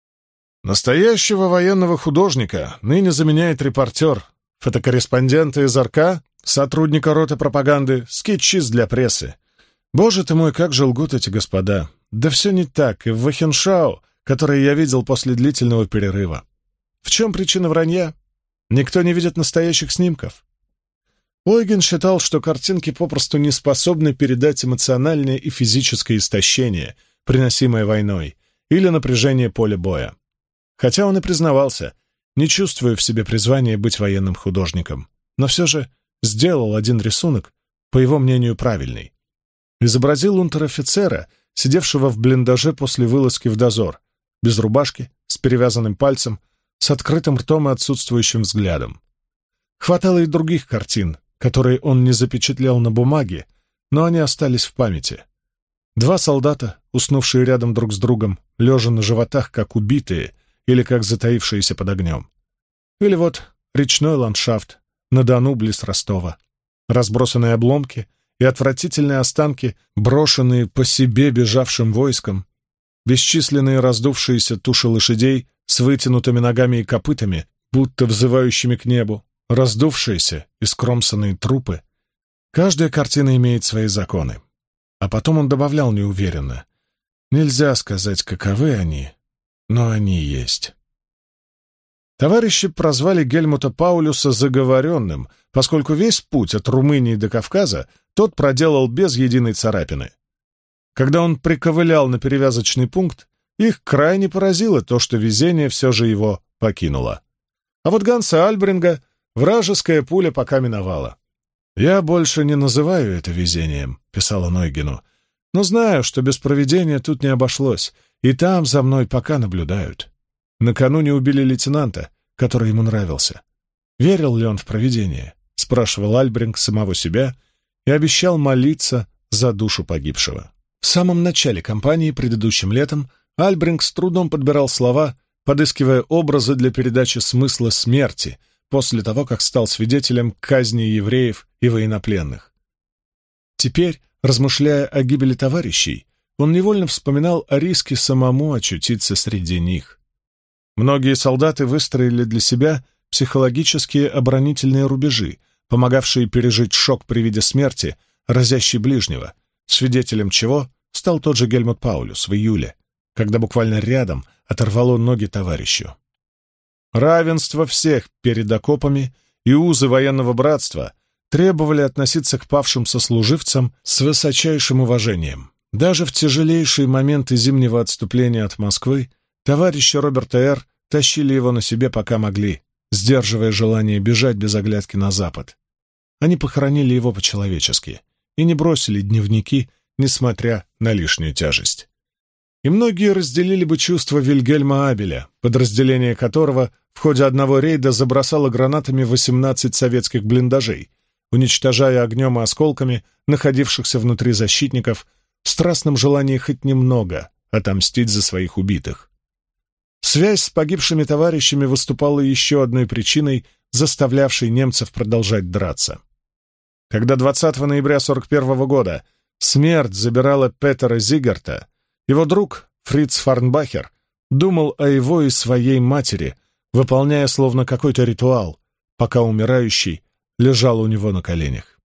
Настоящего военного художника ныне заменяет репортер, фотокорреспондента из РК, сотрудника роты пропаганды, скетчист для прессы. Боже ты мой, как же лгут эти господа! Да все не так, и в Вахеншау, который я видел после длительного перерыва. В чем причина вранья? Никто не видит настоящих снимков. Ойген считал, что картинки попросту не способны передать эмоциональное и физическое истощение, приносимое войной, или напряжение поля боя. Хотя он и признавался, не чувствуя в себе призвания быть военным художником, но все же сделал один рисунок, по его мнению, правильный. Изобразил унтер-офицера, сидевшего в блиндаже после вылазки в дозор, без рубашки, с перевязанным пальцем, с открытым ртом и отсутствующим взглядом. Хватало и других картин, которые он не запечатлел на бумаге, но они остались в памяти. 2 солдата, уснувшие рядом друг с другом, лежа на животах, как убитые или как затаившиеся под огнем. Или вот речной ландшафт на Дону близ Ростова. Разбросанные обломки и отвратительные останки, брошенные по себе бежавшим войском, бесчисленные раздувшиеся туши лошадей с вытянутыми ногами и копытами, будто взывающими к небу, раздувшиеся и скромсанные трупы. Каждая картина имеет свои законы. А потом он добавлял неуверенно: нельзя сказать, каковы они, но они есть. Товарищи прозвали Гельмута Паулюса заговоренным, поскольку весь путь от Румынии до Кавказа тот проделал без единой царапины. Когда он приковылял на перевязочный пункт, их крайне поразило то, что везение все же его покинуло. А вот Ганса Альбринга вражеская пуля пока миновала. «Я больше не называю это везением», — писал он Ойгену, «но знаю, что без провидения тут не обошлось, и там за мной пока наблюдают. Накануне убили лейтенанта, который ему нравился. Верил ли он в провидение?» — спрашивал Альбринг самого себя и обещал молиться за душу погибшего. В самом начале кампании, предыдущим летом, Альбринг с трудом подбирал слова, подыскивая образы для передачи смысла смерти после того, как стал свидетелем казни евреев и военнопленных. Теперь, размышляя о гибели товарищей, он невольно вспоминал о риске самому очутиться среди них. Многие солдаты выстроили для себя психологические оборонительные рубежи, помогавшие пережить шок при виде смерти, разящей ближнего, свидетелем чего стал тот же Гельмут Паулюс в июле, когда буквально рядом оторвало ноги товарищу. Равенство всех перед окопами и узы военного братства требовали относиться к павшим сослуживцам с высочайшим уважением. Даже в тяжелейшие моменты зимнего отступления от Москвы товарищи Роберта Р. тащили его на себе пока могли, сдерживая желание бежать без оглядки на запад. Они похоронили его по-человечески и не бросили дневники, несмотря на лишнюю тяжесть. И многие разделили бы чувство Вильгельма Абеля, подразделение которого в ходе одного рейда забросало гранатами 18 советских блиндажей, уничтожая огнем и осколками находившихся внутри защитников в страстном желании хоть немного отомстить за своих убитых. Связь с погибшими товарищами выступала еще одной причиной, заставлявшей немцев продолжать драться. Когда 20 ноября 1941 года смерть забирала Петера Зигарта, его друг Фриц Фарнбахер думал о его и своей матери, выполняя словно какой-то ритуал, пока умирающий лежал у него на коленях.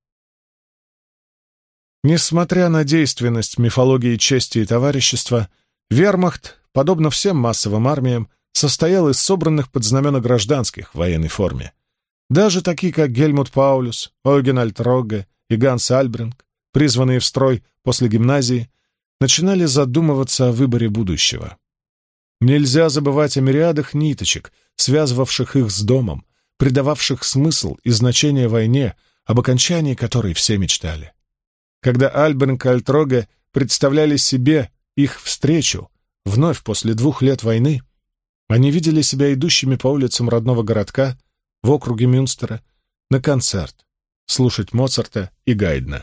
Несмотря на действенность мифологии чести и товарищества, вермахт, подобно всем массовым армиям, состоял из собранных под знамена гражданских в военной форме. Даже такие, как Гельмут Паулюс, Ойген Альтрогге и Ганс Альбринг, призванные в строй после гимназии, начинали задумываться о выборе будущего. Нельзя забывать о мириадах ниточек, связывавших их с домом, придававших смысл и значение войне, об окончании которой все мечтали. Когда Альбринг и Альтрогге представляли себе их встречу, вновь после 2 лет войны, они видели себя идущими по улицам родного городка в округе Мюнстера на концерт, слушать Моцарта и Гайдна.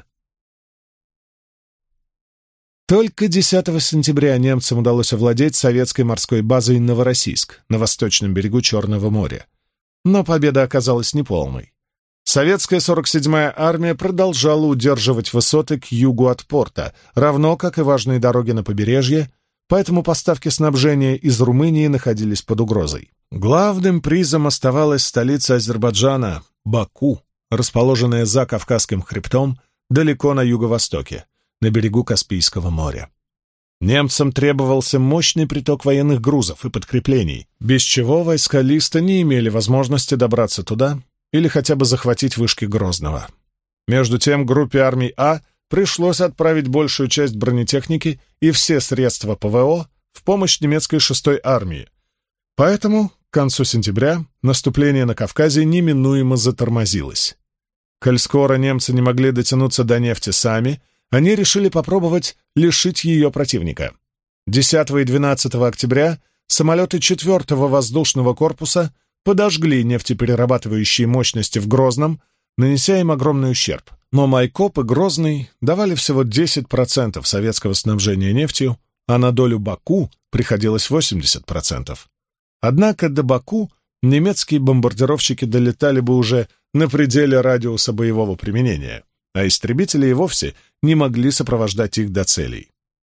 Только 10 сентября немцам удалось овладеть советской морской базой Новороссийск на восточном берегу Черного моря. Но победа оказалась неполной. Советская 47-я армия продолжала удерживать высоты к югу от порта, равно как и важные дороги на побережье, поэтому поставки снабжения из Румынии находились под угрозой. Главным призом оставалась столица Азербайджана — Баку, расположенная за Кавказским хребтом, далеко на юго-востоке, на берегу Каспийского моря. Немцам требовался мощный приток военных грузов и подкреплений, без чего войска Листа не имели возможности добраться туда или хотя бы захватить вышки Грозного. Между тем, группе армий А пришлось отправить большую часть бронетехники и все средства ПВО в помощь немецкой 6-й армии. Поэтому к концу сентября наступление на Кавказе неминуемо затормозилось. Коль скоро немцы не могли дотянуться до нефти сами, они решили попробовать лишить ее противника. 10 и 12 октября самолеты 4-го воздушного корпуса подожгли нефтеперерабатывающие мощности в Грозном, нанеся им огромный ущерб. Но Майкоп и Грозный давали всего 10% советского снабжения нефтью, а на долю Баку приходилось 80%. Однако до Баку немецкие бомбардировщики долетали бы уже на пределе радиуса боевого применения, а истребители и вовсе не могли сопровождать их до целей.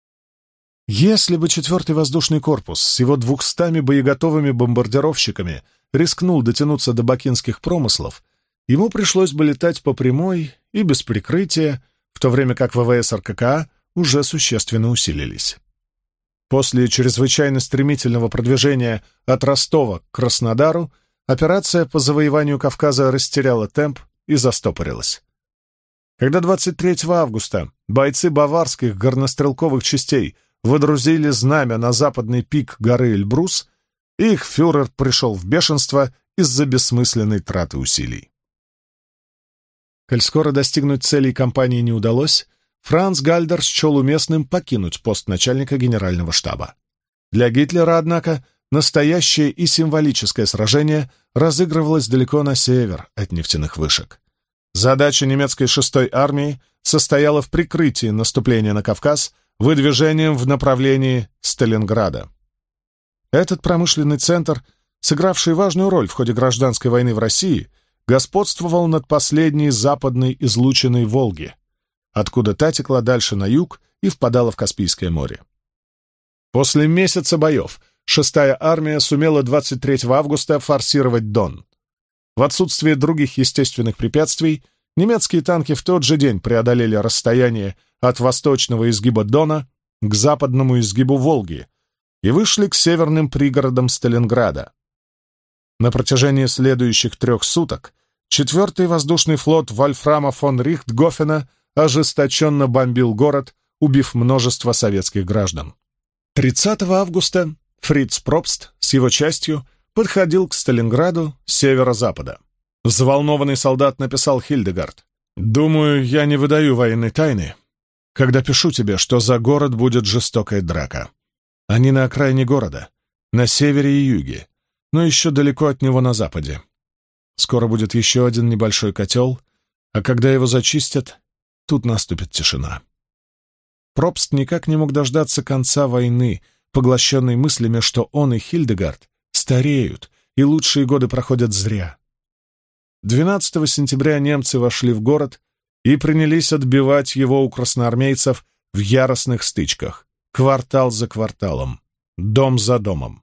Если бы 4-й воздушный корпус с его 200 боеготовыми бомбардировщиками рискнул дотянуться до бакинских промыслов, ему пришлось бы летать по прямой и без прикрытия, в то время как ВВС РККА уже существенно усилились. После чрезвычайно стремительного продвижения от Ростова к Краснодару операция по завоеванию Кавказа растеряла темп и застопорилась. Когда 23 августа бойцы баварских горнострелковых частей водрузили знамя на западный пик горы Эльбрус, их фюрер пришел в бешенство из-за бессмысленной траты усилий. Коль скоро достигнуть целей кампании не удалось, Франц Гальдер счел уместным покинуть пост начальника генерального штаба. Для Гитлера, однако, настоящее и символическое сражение разыгрывалось далеко на север от нефтяных вышек. Задача немецкой 6-й армии состояла в прикрытии наступления на Кавказ выдвижением в направлении Сталинграда. Этот промышленный центр, сыгравший важную роль в ходе гражданской войны в России, господствовал над последней западной излучиной Волги, откуда та текла дальше на юг и впадала в Каспийское море. После месяца боев 6-я армия сумела 23 августа форсировать Дон. В отсутствие других естественных препятствий немецкие танки в тот же день преодолели расстояние от восточного изгиба Дона к западному изгибу Волги и вышли к северным пригородам Сталинграда. На протяжении следующих 3 суток 4-й воздушный флот Вольфрама фон Рихтгофена ожесточенно бомбил город, убив множество советских граждан. 30 августа Фриц Пробст с его частью подходил к Сталинграду с северо-запада. Взволнованный солдат написал Хильдегард: «Думаю, я не выдаю военной тайны, когда пишу тебе, что за город будет жестокая драка. Они на окраине города, на севере и юге, но еще далеко от него на западе. Скоро будет еще один небольшой котел, а когда его зачистят, тут наступит тишина». Пробст никак не мог дождаться конца войны, поглощенный мыслями, что он и Хильдегард стареют, и лучшие годы проходят зря. 12 сентября немцы вошли в город и принялись отбивать его у красноармейцев в яростных стычках, квартал за кварталом, дом за домом.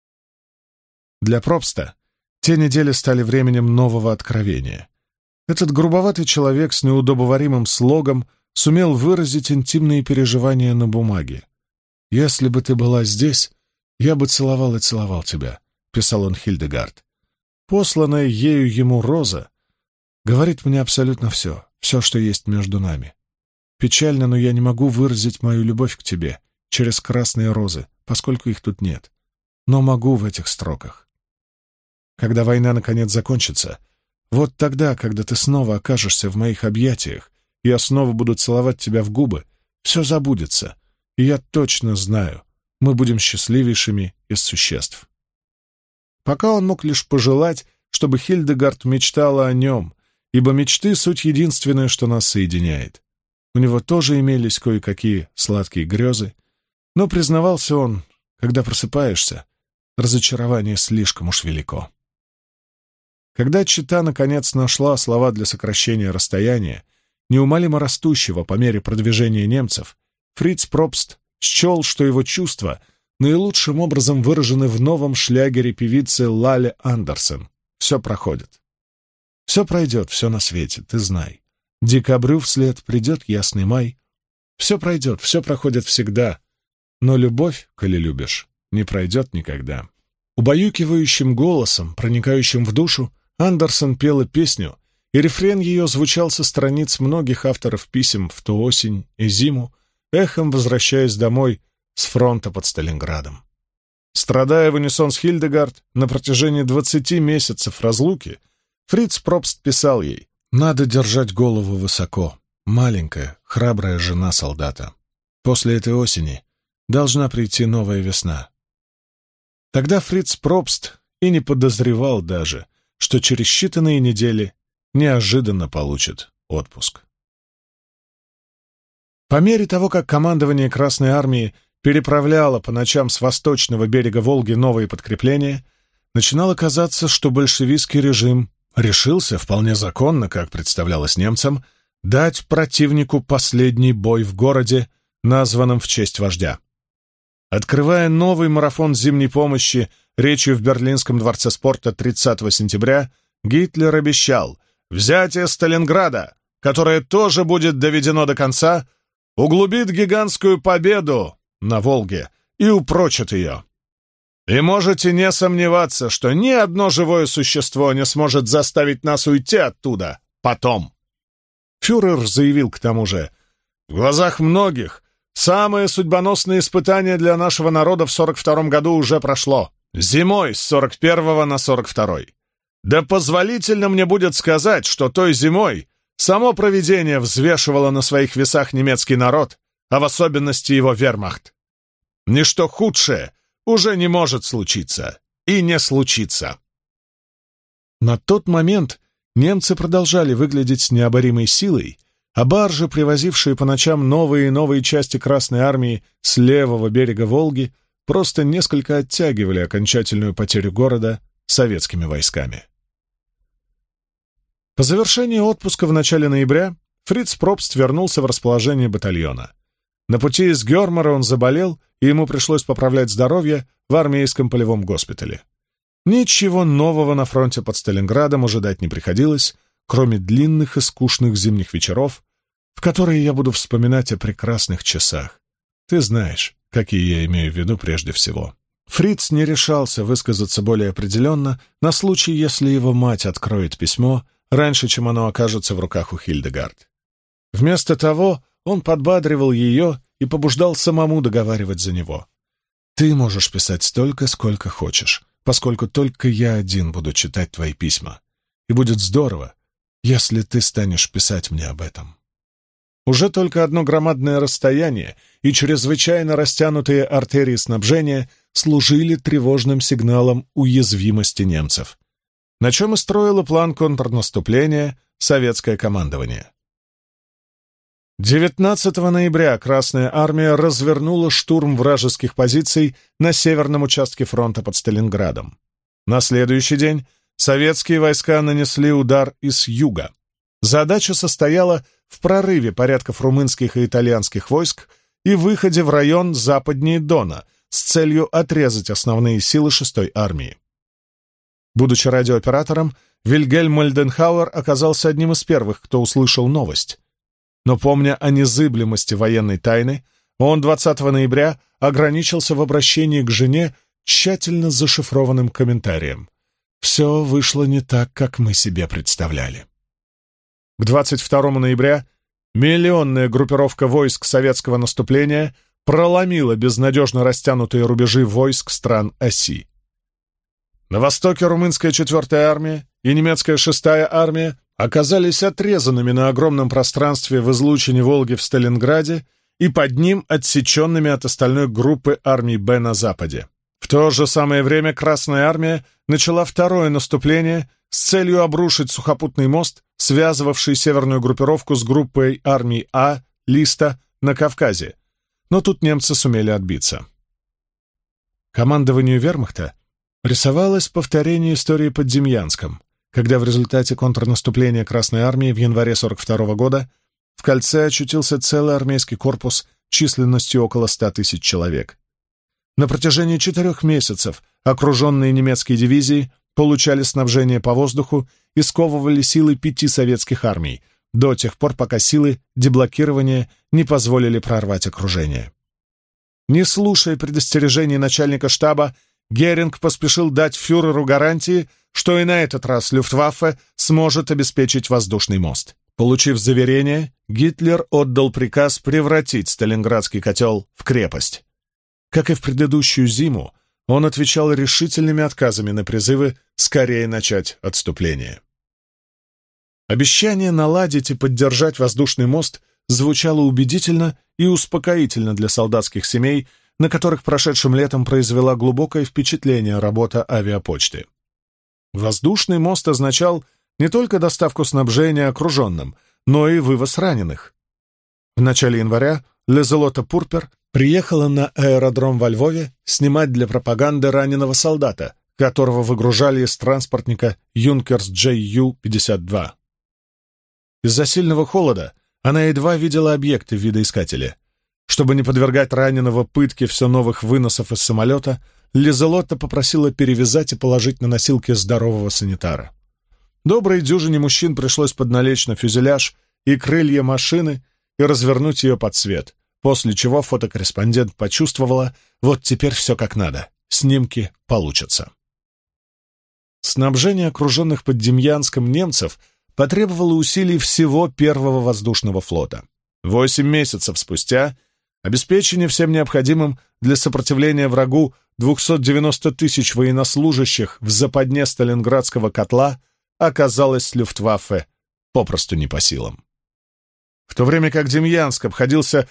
Для Пробста те недели стали временем нового откровения. Этот грубоватый человек с неудобоваримым слогом сумел выразить интимные переживания на бумаге. «Если бы ты была здесь, я бы целовал и целовал тебя», — писал он Хильдегард. «Посланная ею ему роза говорит мне абсолютно все, что есть между нами. Печально, но я не могу выразить мою любовь к тебе через красные розы, поскольку их тут нет, но могу в этих строках. Когда война наконец закончится, вот тогда, когда ты снова окажешься в моих объятиях, и я снова буду целовать тебя в губы, все забудется, и я точно знаю, мы будем счастливейшими из существ». Пока он мог лишь пожелать, чтобы Хильдегард мечтала о нем, ибо мечты — суть единственное, что нас соединяет. У него тоже имелись кое-какие сладкие грезы, но, признавался он, когда просыпаешься, разочарование слишком уж велико. Когда чета наконец нашла слова для сокращения расстояния, неумолимо растущего по мере продвижения немцев, Фриц Пробст счел, что его чувства наилучшим образом выражены в новом шлягере певицы Лале Андерсен «Все проходит». Все пройдет, все на свете, ты знай. Декабрю вслед придет ясный май. Все пройдет, все проходит всегда, но любовь, коли любишь, не пройдет никогда. Убаюкивающим голосом, проникающим в душу, Андерсен пела песню, и рефрен ее звучал со страниц многих авторов писем в ту осень и зиму, эхом возвращаясь домой с фронта под Сталинградом. Страдая в унисон с Хильдегард на протяжении 20 месяцев разлуки, Фриц Пробст писал ей: «Надо держать голову высоко, маленькая, храбрая жена солдата. После этой осени должна прийти новая весна». Тогда Фриц Пробст и не подозревал даже, что через считанные недели неожиданно получит отпуск. По мере того, как командование Красной Армии переправляло по ночам с восточного берега Волги новые подкрепления, начинало казаться, что большевистский режим решился, вполне законно, как представлялось немцам, дать противнику последний бой в городе, названном в честь вождя. Открывая новый марафон зимней помощи речью в Берлинском дворце спорта 30 сентября, Гитлер обещал: взятие Сталинграда, которое тоже будет доведено до конца, углубит гигантскую победу на Волге и упрочит ее. И можете не сомневаться, что ни одно живое существо не сможет заставить нас уйти оттуда потом. Фюрер заявил к тому же: в глазах многих самое судьбоносное испытание для нашего народа в 42-м году уже прошло. Зимой с 41-го на 42-й. Да позволительно мне будет сказать, что той зимой само провидение взвешивало на своих весах немецкий народ, а в особенности его вермахт. Ничто худшее уже не может случиться и не случится. На тот момент немцы продолжали выглядеть с необоримой силой, а баржи, привозившие по ночам новые и новые части Красной Армии с левого берега Волги, просто несколько оттягивали окончательную потерю города советскими войсками. По завершении отпуска в начале ноября Фриц Пробст вернулся в расположение батальона. На пути из Гёрмара он заболел, и ему пришлось поправлять здоровье в армейском полевом госпитале. Ничего нового на фронте под Сталинградом ожидать не приходилось, кроме длинных и скучных зимних вечеров, в которые я буду вспоминать о прекрасных часах. Ты знаешь, какие я имею в виду прежде всего. Фриц не решался высказаться более определенно на случай, если его мать откроет письмо раньше, чем оно окажется в руках у Хильдегард. Вместо того он подбадривал ее и побуждал самому договаривать за него. «Ты можешь писать столько, сколько хочешь, поскольку только я один буду читать твои письма. И будет здорово, если ты станешь писать мне об этом». Уже только одно громадное расстояние и чрезвычайно растянутые артерии снабжения служили тревожным сигналом уязвимости немцев, на чем и строило план контрнаступления советское командование. 19 ноября Красная Армия развернула штурм вражеских позиций на северном участке фронта под Сталинградом. На следующий день советские войска нанесли удар из юга. Задача состояла в прорыве порядков румынских и итальянских войск и выходе в район западнее Дона с целью отрезать основные силы 6-й армии. Будучи радиооператором, Вильгельм Мольденхауэр оказался одним из первых, кто услышал новость. Но, помня о незыблемости военной тайны, он 20 ноября ограничился в обращении к жене тщательно зашифрованным комментарием. «Все вышло не так, как мы себе представляли». К 22 ноября миллионная группировка войск советского наступления проломила безнадежно растянутые рубежи войск стран оси. На востоке румынская 4-я армия и немецкая 6-я армия оказались отрезанными на огромном пространстве в излучине Волги в Сталинграде и под ним отсеченными от остальной группы армий Б на западе. В то же самое время Красная Армия начала второе наступление с целью обрушить сухопутный мост, связывавший северную группировку с группой армий А, Листа, на Кавказе. Но тут немцы сумели отбиться. Командованию вермахта рисовалось повторение истории под Демьянском, когда в результате контрнаступления Красной Армии в январе 42 года в кольце очутился целый армейский корпус численностью около 100 тысяч человек. На протяжении 4 месяцев окруженные немецкие дивизии получали снабжение по воздуху и сковывали силы 5 советских армий, до тех пор, пока силы деблокирования не позволили прорвать окружение. Не слушая предостережений начальника штаба, Геринг поспешил дать фюреру гарантии, что и на этот раз Люфтваффе сможет обеспечить воздушный мост. Получив заверение, Гитлер отдал приказ превратить Сталинградский котел в крепость. Как и в предыдущую зиму, он отвечал решительными отказами на призывы скорее начать отступление. Обещание наладить и поддержать воздушный мост звучало убедительно и успокоительно для солдатских семей, на которых прошедшим летом произвела глубокое впечатление работа авиапочты. Воздушный мост означал не только доставку снабжения окруженным, но и вывоз раненых. В начале января Лизелота Пурпер приехала на аэродром во Львове снимать для пропаганды раненого солдата, которого выгружали из транспортника Юнкерс JU-52. Из-за сильного холода она едва видела объекты в видоискателе. Чтобы не подвергать раненого пытке все новых выносов из самолета, Лизелотта попросила перевязать и положить на носилки здорового санитара. Доброй дюжине мужчин пришлось подналечь на фюзеляж и крылья машины и развернуть ее под свет, после чего фотокорреспондент почувствовала, вот теперь все как надо, снимки получатся. Снабжение окруженных под Демьянском немцев потребовало усилий всего Первого воздушного флота. 8 месяцев спустя обеспечение всем необходимым для сопротивления врагу 290 тысяч военнослужащих в западне Сталинградского котла оказалось Люфтваффе попросту не по силам. В то время как Демьянск обходился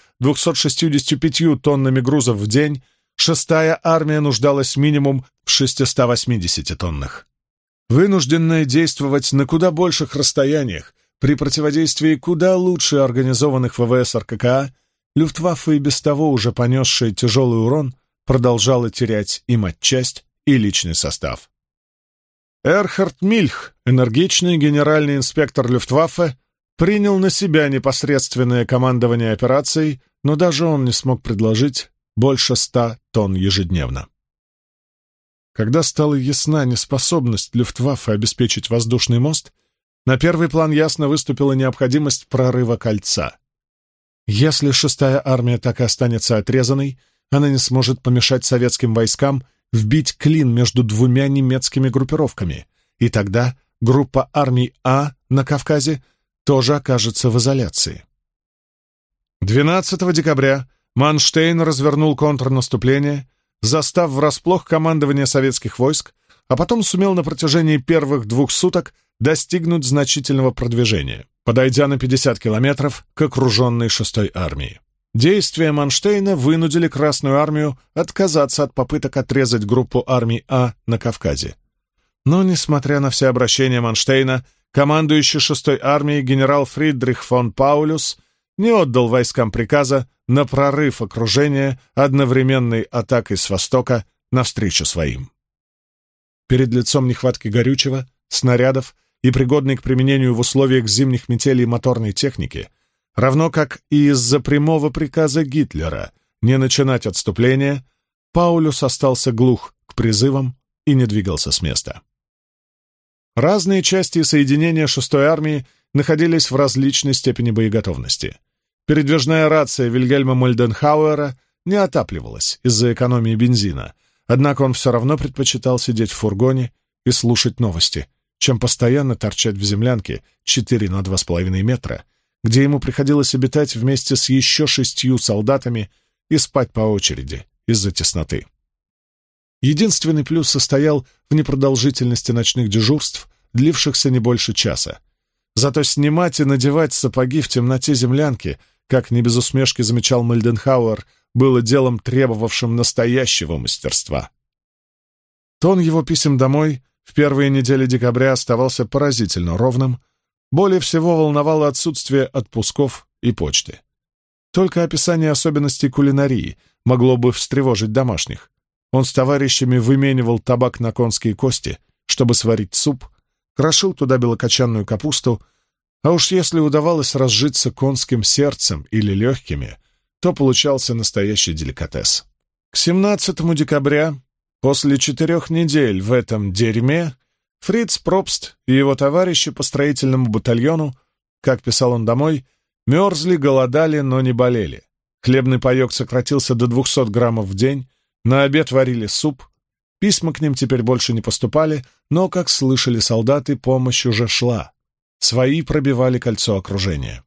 265 тоннами грузов в день, 6-я армия нуждалась минимум в 680 тоннах. Вынужденная действовать на куда больших расстояниях при противодействии куда лучше организованных ВВС РККА, Люфтваффе, и без того уже понесшая тяжелый урон, продолжала терять и матчасть, и личный состав. Эрхард Мильх, энергичный генеральный инспектор Люфтваффе, принял на себя непосредственное командование операцией, но даже он не смог предложить больше 100 тонн ежедневно. Когда стала ясна неспособность Люфтваффе обеспечить воздушный мост, на первый план ясно выступила необходимость прорыва кольца. Если 6-я армия так и останется отрезанной, она не сможет помешать советским войскам вбить клин между двумя немецкими группировками, и тогда группа армий А на Кавказе тоже окажется в изоляции. 12 декабря Манштейн развернул контрнаступление, застав врасплох командование советских войск, а потом сумел на протяжении первых 2 суток достигнуть значительного продвижения, подойдя на 50 километров к окруженной 6-й армии. Действия Манштейна вынудили Красную армию отказаться от попыток отрезать группу армий А на Кавказе. Но, несмотря на все обращения Манштейна, командующий 6-й армией генерал Фридрих фон Паулюс не отдал войскам приказа на прорыв окружения одновременной атакой с востока навстречу своим. Перед лицом нехватки горючего, снарядов и пригодной к применению в условиях зимних метелей моторной техники, равно как и из-за прямого приказа Гитлера не начинать отступление, Паулюс остался глух к призывам и не двигался с места. Разные части соединения 6-й армии находились в различной степени боеготовности. Передвижная рация Вильгельма Мольденхауэра не отапливалась из-за экономии бензина, однако он все равно предпочитал сидеть в фургоне и слушать новости, чем постоянно торчать в землянке 4 на 2,5 метра, где ему приходилось обитать вместе с еще 6 солдатами и спать по очереди из-за тесноты. Единственный плюс состоял в непродолжительности ночных дежурств, длившихся не больше часа. Зато снимать и надевать сапоги в темноте землянки, как не без усмешки замечал Мольденхауэр, было делом, требовавшим настоящего мастерства. Тон его писем домой в первые недели декабря оставался поразительно ровным. Более всего волновало отсутствие отпусков и почты. Только описание особенностей кулинарии могло бы встревожить домашних. Он с товарищами выменивал табак на конские кости, чтобы сварить суп, крошил туда белокочанную капусту, а уж если удавалось разжиться конским сердцем или легкими, то получался настоящий деликатес. К 17 декабря, после 4 недель в этом дерьме, Фриц Пробст и его товарищи по строительному батальону, как писал он домой, мерзли, голодали, но не болели. Хлебный паек сократился до 200 граммов в день, на обед варили суп, письма к ним теперь больше не поступали, но, как слышали солдаты, помощь уже шла. Свои пробивали кольцо окружения.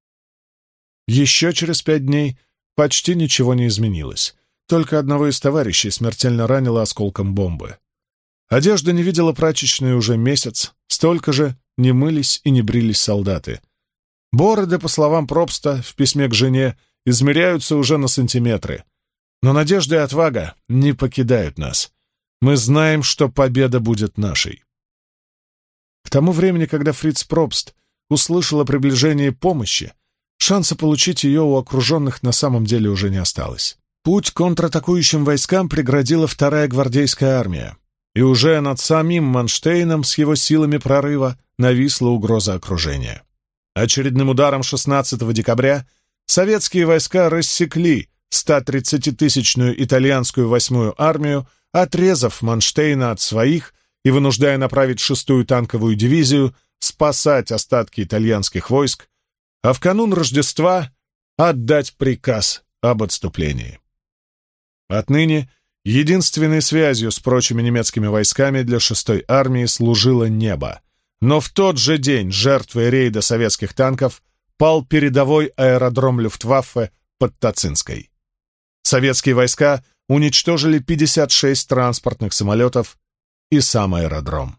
Еще через 5 дней почти ничего не изменилось. Только одного из товарищей смертельно ранило осколком бомбы. Одежда не видела прачечной уже месяц, столько же не мылись и не брились солдаты. Бороды, по словам Пробста, в письме к жене измеряются уже на сантиметры. Но надежда и отвага не покидают нас. Мы знаем, что победа будет нашей. К тому времени, когда Фриц Пробст услышал о приближении помощи, шанса получить ее у окруженных на самом деле уже не осталось. Путь контратакующим войскам преградила вторая гвардейская армия, и уже над самим Манштейном с его силами прорыва нависла угроза окружения. Очередным ударом 16 декабря советские войска рассекли 130-тысячную итальянскую 8-ю армию, отрезав Манштейна от своих и вынуждая направить 6-ю танковую дивизию спасать остатки итальянских войск, а в канун Рождества отдать приказ об отступлении. Отныне единственной связью с прочими немецкими войсками для 6-й армии служило небо. Но в тот же день жертвой рейда советских танков пал передовой аэродром Люфтваффе под Тацинской. Советские войска уничтожили 56 транспортных самолетов и сам аэродром.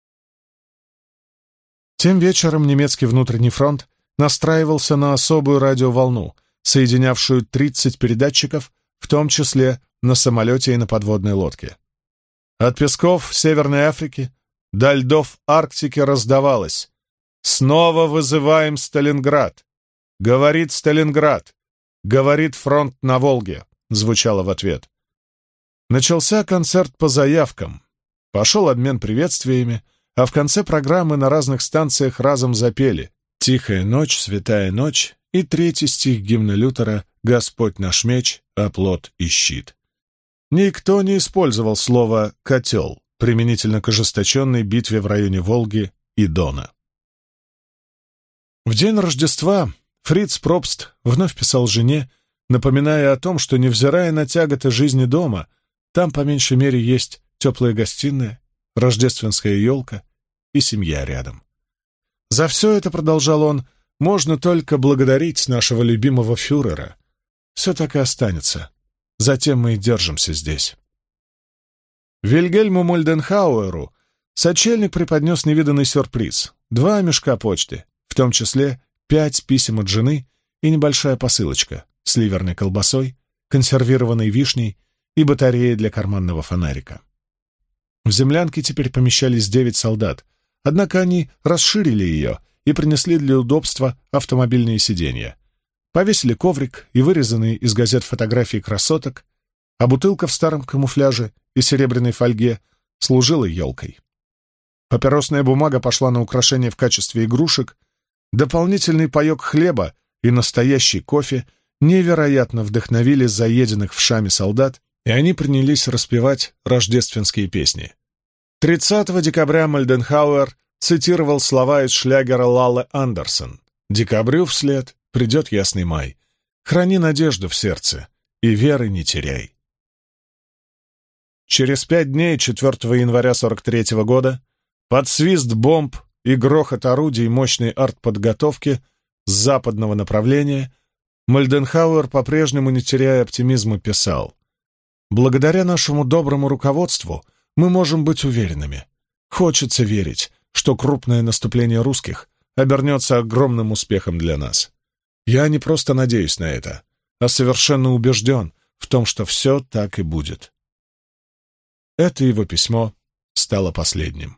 Тем вечером немецкий внутренний фронт настраивался на особую радиоволну, соединявшую 30 передатчиков, в том числе на самолете и на подводной лодке. От песков Северной Африки до льдов Арктики раздавалось: «Снова вызываем Сталинград! Говорит Сталинград! Говорит фронт на Волге!» звучало в ответ. Начался концерт по заявкам. Пошел обмен приветствиями, а в конце программы на разных станциях разом запели «Тихая ночь, святая ночь» и 3-й стих гимна Лютера «Господь наш меч, оплот и щит». Никто не использовал слово «котел» применительно к ожесточенной битве в районе Волги и Дона. В день Рождества Фриц Пробст вновь писал жене, напоминая о том, что, невзирая на тяготы жизни дома, там по меньшей мере есть теплая гостиная, рождественская елка и семья рядом. За все это, продолжал он, можно только благодарить нашего любимого фюрера. Все так и останется. Затем мы и держимся здесь. Вильгельму Мольденхауэру сочельник преподнес невиданный сюрприз: 2 мешка почты, в том числе 5 писем от жены и небольшая посылочка с ливерной колбасой, консервированной вишней и батареей для карманного фонарика. В землянке теперь помещались 9 солдат, однако они расширили ее и принесли для удобства автомобильные сиденья. Повесили коврик и вырезанные из газет фотографии красоток, а бутылка в старом камуфляже и серебряной фольге служила елкой. Папиросная бумага пошла на украшение в качестве игрушек, дополнительный паёк хлеба и настоящий кофе невероятно вдохновили заеденных вшами солдат, и они принялись распевать рождественские песни. 30 декабря Мольденхауэр цитировал слова из шлягера Лалле Андерсон: «Декабрю вслед придет ясный май. Храни надежду в сердце и веры не теряй». Через 5 дней, 4 января 43 года, под свист бомб и грохот орудий мощной артподготовки с западного направления, Мольденхауэр, по-прежнему не теряя оптимизма, писал: «Благодаря нашему доброму руководству мы можем быть уверенными. Хочется верить, что крупное наступление русских обернется огромным успехом для нас. Я не просто надеюсь на это, а совершенно убежден в том, что все так и будет». Это его письмо стало последним.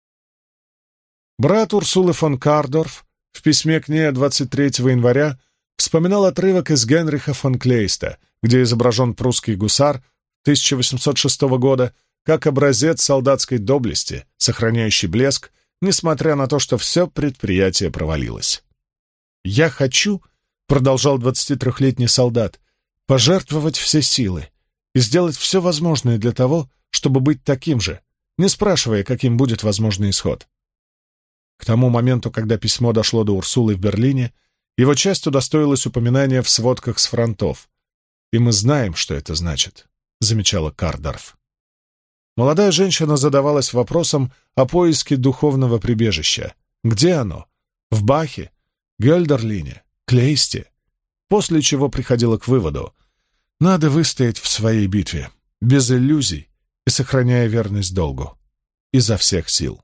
Брат Урсулы фон Кардорф в письме к ней 23 января вспоминал отрывок из Генриха фон Клейста, где изображен прусский гусар 1806 года как образец солдатской доблести, сохраняющий блеск, несмотря на то, что все предприятие провалилось. «Я хочу, — продолжал 23-летний солдат, — пожертвовать все силы и сделать все возможное для того, чтобы быть таким же, не спрашивая, каким будет возможный исход». К тому моменту, когда письмо дошло до Урсулы в Берлине, его часть удостоилась упоминания в сводках с фронтов. «И мы знаем, что это значит», — замечала Кардорф. Молодая женщина задавалась вопросом о поиске духовного прибежища. Где оно? В Бахе, Гёльдерлине, Клейсте? После чего приходила к выводу: надо выстоять в своей битве, без иллюзий и сохраняя верность долгу, изо всех сил.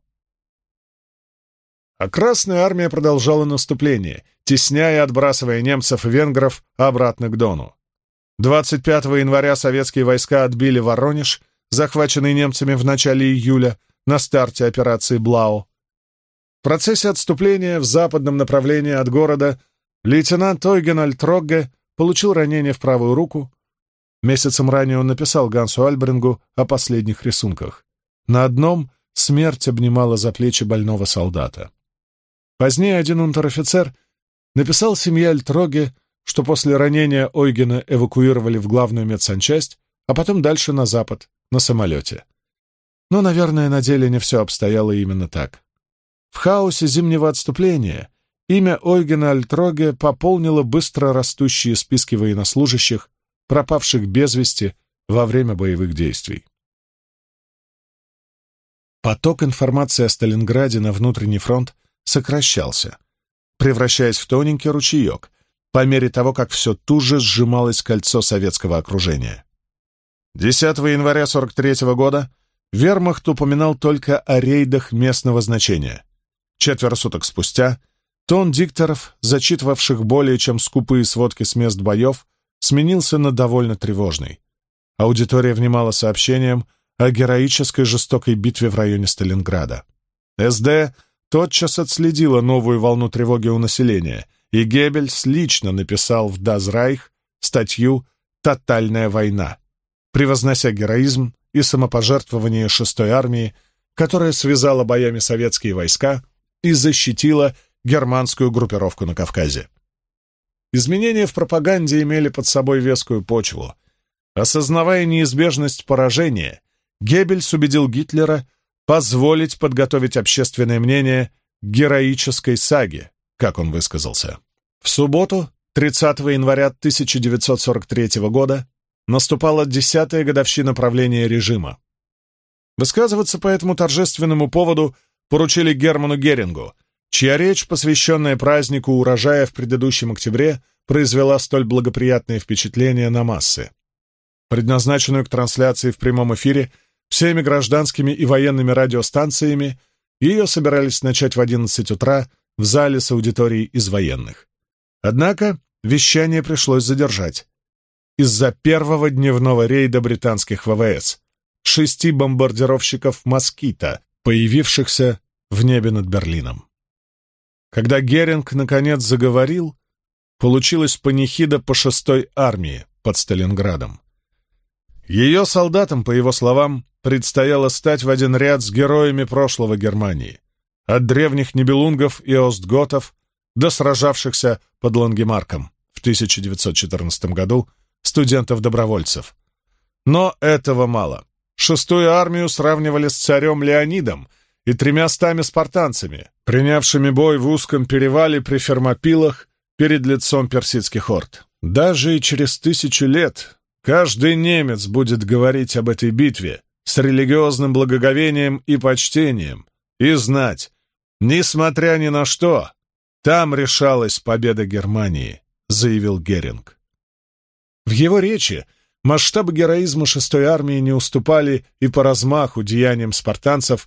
А Красная армия продолжала наступление, тесняя и отбрасывая немцев и венгров обратно к Дону. 25 января советские войска отбили Воронеж, захваченный немцами в начале июля на старте операции «Блау». В процессе отступления в западном направлении от города лейтенант Ойген Альтрогге получил ранение в правую руку. Месяцем ранее он написал Гансу Альбрингу о последних рисунках. На одном смерть обнимала за плечи больного солдата. Позднее один унтер-офицер написал семье Альтрогге, что после ранения Ойгена эвакуировали в главную медсанчасть, а потом дальше на запад, на самолете. Но, наверное, на деле не все обстояло именно так. В хаосе зимнего отступления имя Ойгена Альтрогге пополнило быстро растущие списки военнослужащих, пропавших без вести во время боевых действий. Поток информации о Сталинграде на внутренний фронт сокращался, превращаясь в тоненький ручеек, по мере того, как все туже сжималось кольцо советского окружения. 10 января 1943 года вермахт упоминал только о рейдах местного значения. 4 суток спустя тон дикторов, зачитывавших более чем скупые сводки с мест боев, сменился на довольно тревожный. Аудитория внимала сообщениям о героической жестокой битве в районе Сталинграда. СД тотчас отследила новую волну тревоги у населения, и Геббельс лично написал в Das Reich статью «Тотальная война», превознося героизм и самопожертвование 6-й армии, которая связала боями советские войска и защитила германскую группировку на Кавказе. Изменения в пропаганде имели под собой вескую почву. Осознавая неизбежность поражения, Геббельс убедил Гитлера позволить подготовить общественное мнение к героической саге, как он высказался. В субботу, 30 января 1943 года, наступала 10-я годовщина правления режима. Высказываться по этому торжественному поводу поручили Герману Герингу, чья речь, посвященная празднику урожая в предыдущем октябре, произвела столь благоприятное впечатление на массы. Предназначенную к трансляции в прямом эфире всеми гражданскими и военными радиостанциями, ее собирались начать в 11 утра в зале с аудиторией из военных. Однако вещание пришлось задержать из-за первого дневного рейда британских ВВС, 6 бомбардировщиков «Москито», появившихся в небе над Берлином. Когда Геринг наконец заговорил, получилась панихида по 6-й армии под Сталинградом. Ее солдатам, по его словам, предстояло стать в один ряд с героями прошлого Германии, от древних нибелунгов и остготов до сражавшихся под Лангемарком в 1914 году студентов-добровольцев. Но этого мало. 6-ю армию сравнивали с царем Леонидом и 300 спартанцами, принявшими бой в узком перевале при Фермопилах перед лицом персидских орд. Даже и через 1000 лет каждый немец будет говорить об этой битве с религиозным благоговением и почтением и знать, несмотря ни на что, там решалась победа Германии, заявил Геринг. В его речи масштабы героизма 6-й армии не уступали и по размаху деяниям спартанцев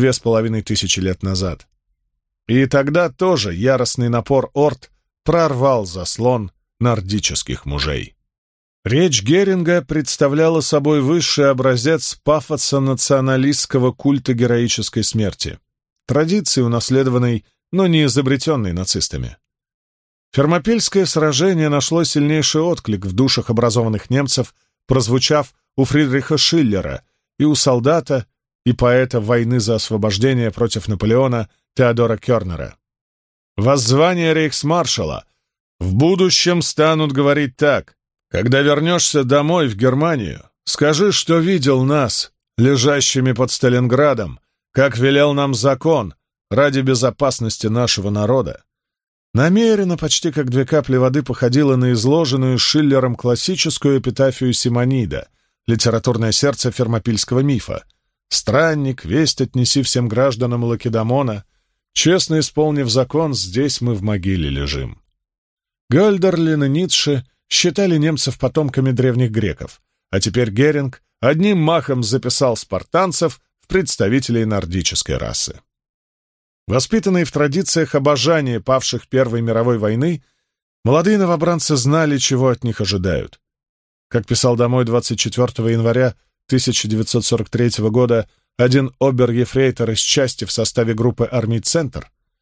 2500 лет назад. И тогда тоже яростный напор орд прорвал заслон нордических мужей. Речь Геринга представляла собой высший образец пафоса националистского культа героической смерти, традиции, унаследованной, но не изобретенной нацистами. Фермопильское сражение нашло сильнейший отклик в душах образованных немцев, прозвучав у Фридриха Шиллера и у солдата и поэта войны за освобождение против Наполеона Теодора Кёрнера. Воззвание рейхсмаршала: «В будущем станут говорить так: когда вернешься домой в Германию, скажи, что видел нас, лежащими под Сталинградом, как велел нам закон ради безопасности нашего народа». Намеренно, почти как 2 капли воды, походила на изложенную Шиллером классическую эпитафию Симонида, литературное сердце фермопильского мифа. «Странник, весть отнеси всем гражданам Лакедемона, честно исполнив закон, здесь мы в могиле лежим». Гольдерлин и Ницше считали немцев потомками древних греков, а теперь Геринг одним махом записал спартанцев в представителей нордической расы. Воспитанные в традициях обожания павших Первой мировой войны, молодые новобранцы знали, чего от них ожидают. Как писал домой 24 января 1943 года один обер-ефрейтор из части в составе группы армий «Центр»,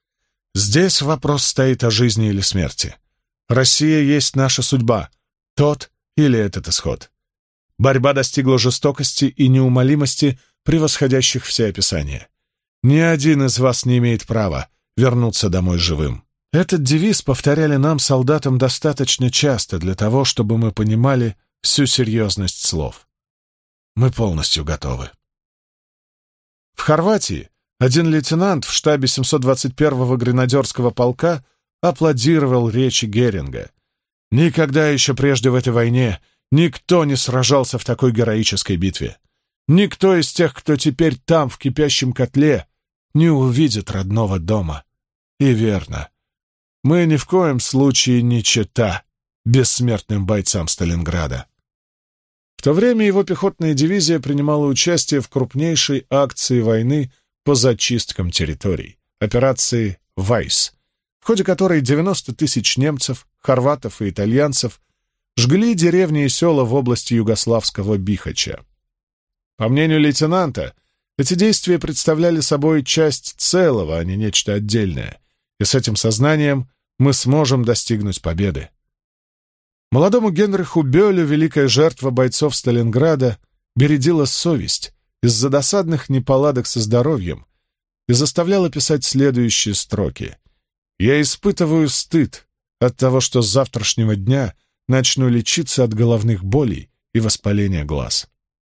Здесь вопрос стоит о жизни или смерти. Россия есть наша судьба, тот или этот исход. Борьба достигла жестокости и неумолимости, превосходящих все описания. Ни один из вас не имеет права вернуться домой живым. Этот девиз повторяли нам, солдатам, достаточно часто для того, чтобы мы понимали всю серьезность слов. Мы полностью готовы. В Хорватии один лейтенант в штабе 721-го гренадерского полка аплодировал речи Геринга. Никогда еще прежде в этой войне никто не сражался в такой героической битве. Никто из тех, кто теперь там, в кипящем котле, не увидит родного дома. И верно. Мы ни в коем случае не чета бессмертным бойцам Сталинграда. В то время его пехотная дивизия принимала участие в крупнейшей акции войны по зачисткам территорий, операции «Вайс», в ходе которой 90 тысяч немцев, хорватов и итальянцев жгли деревни и села в области югославского Бихача. По мнению лейтенанта, эти действия представляли собой часть целого, а не нечто отдельное, и с этим сознанием мы сможем достигнуть победы. Молодому Генриху Бёлю великая жертва бойцов Сталинграда бередила совесть из-за досадных неполадок со здоровьем и заставляла писать следующие строки. «Я испытываю стыд от того, что с завтрашнего дня начну лечиться от головных болей и воспаления глаз».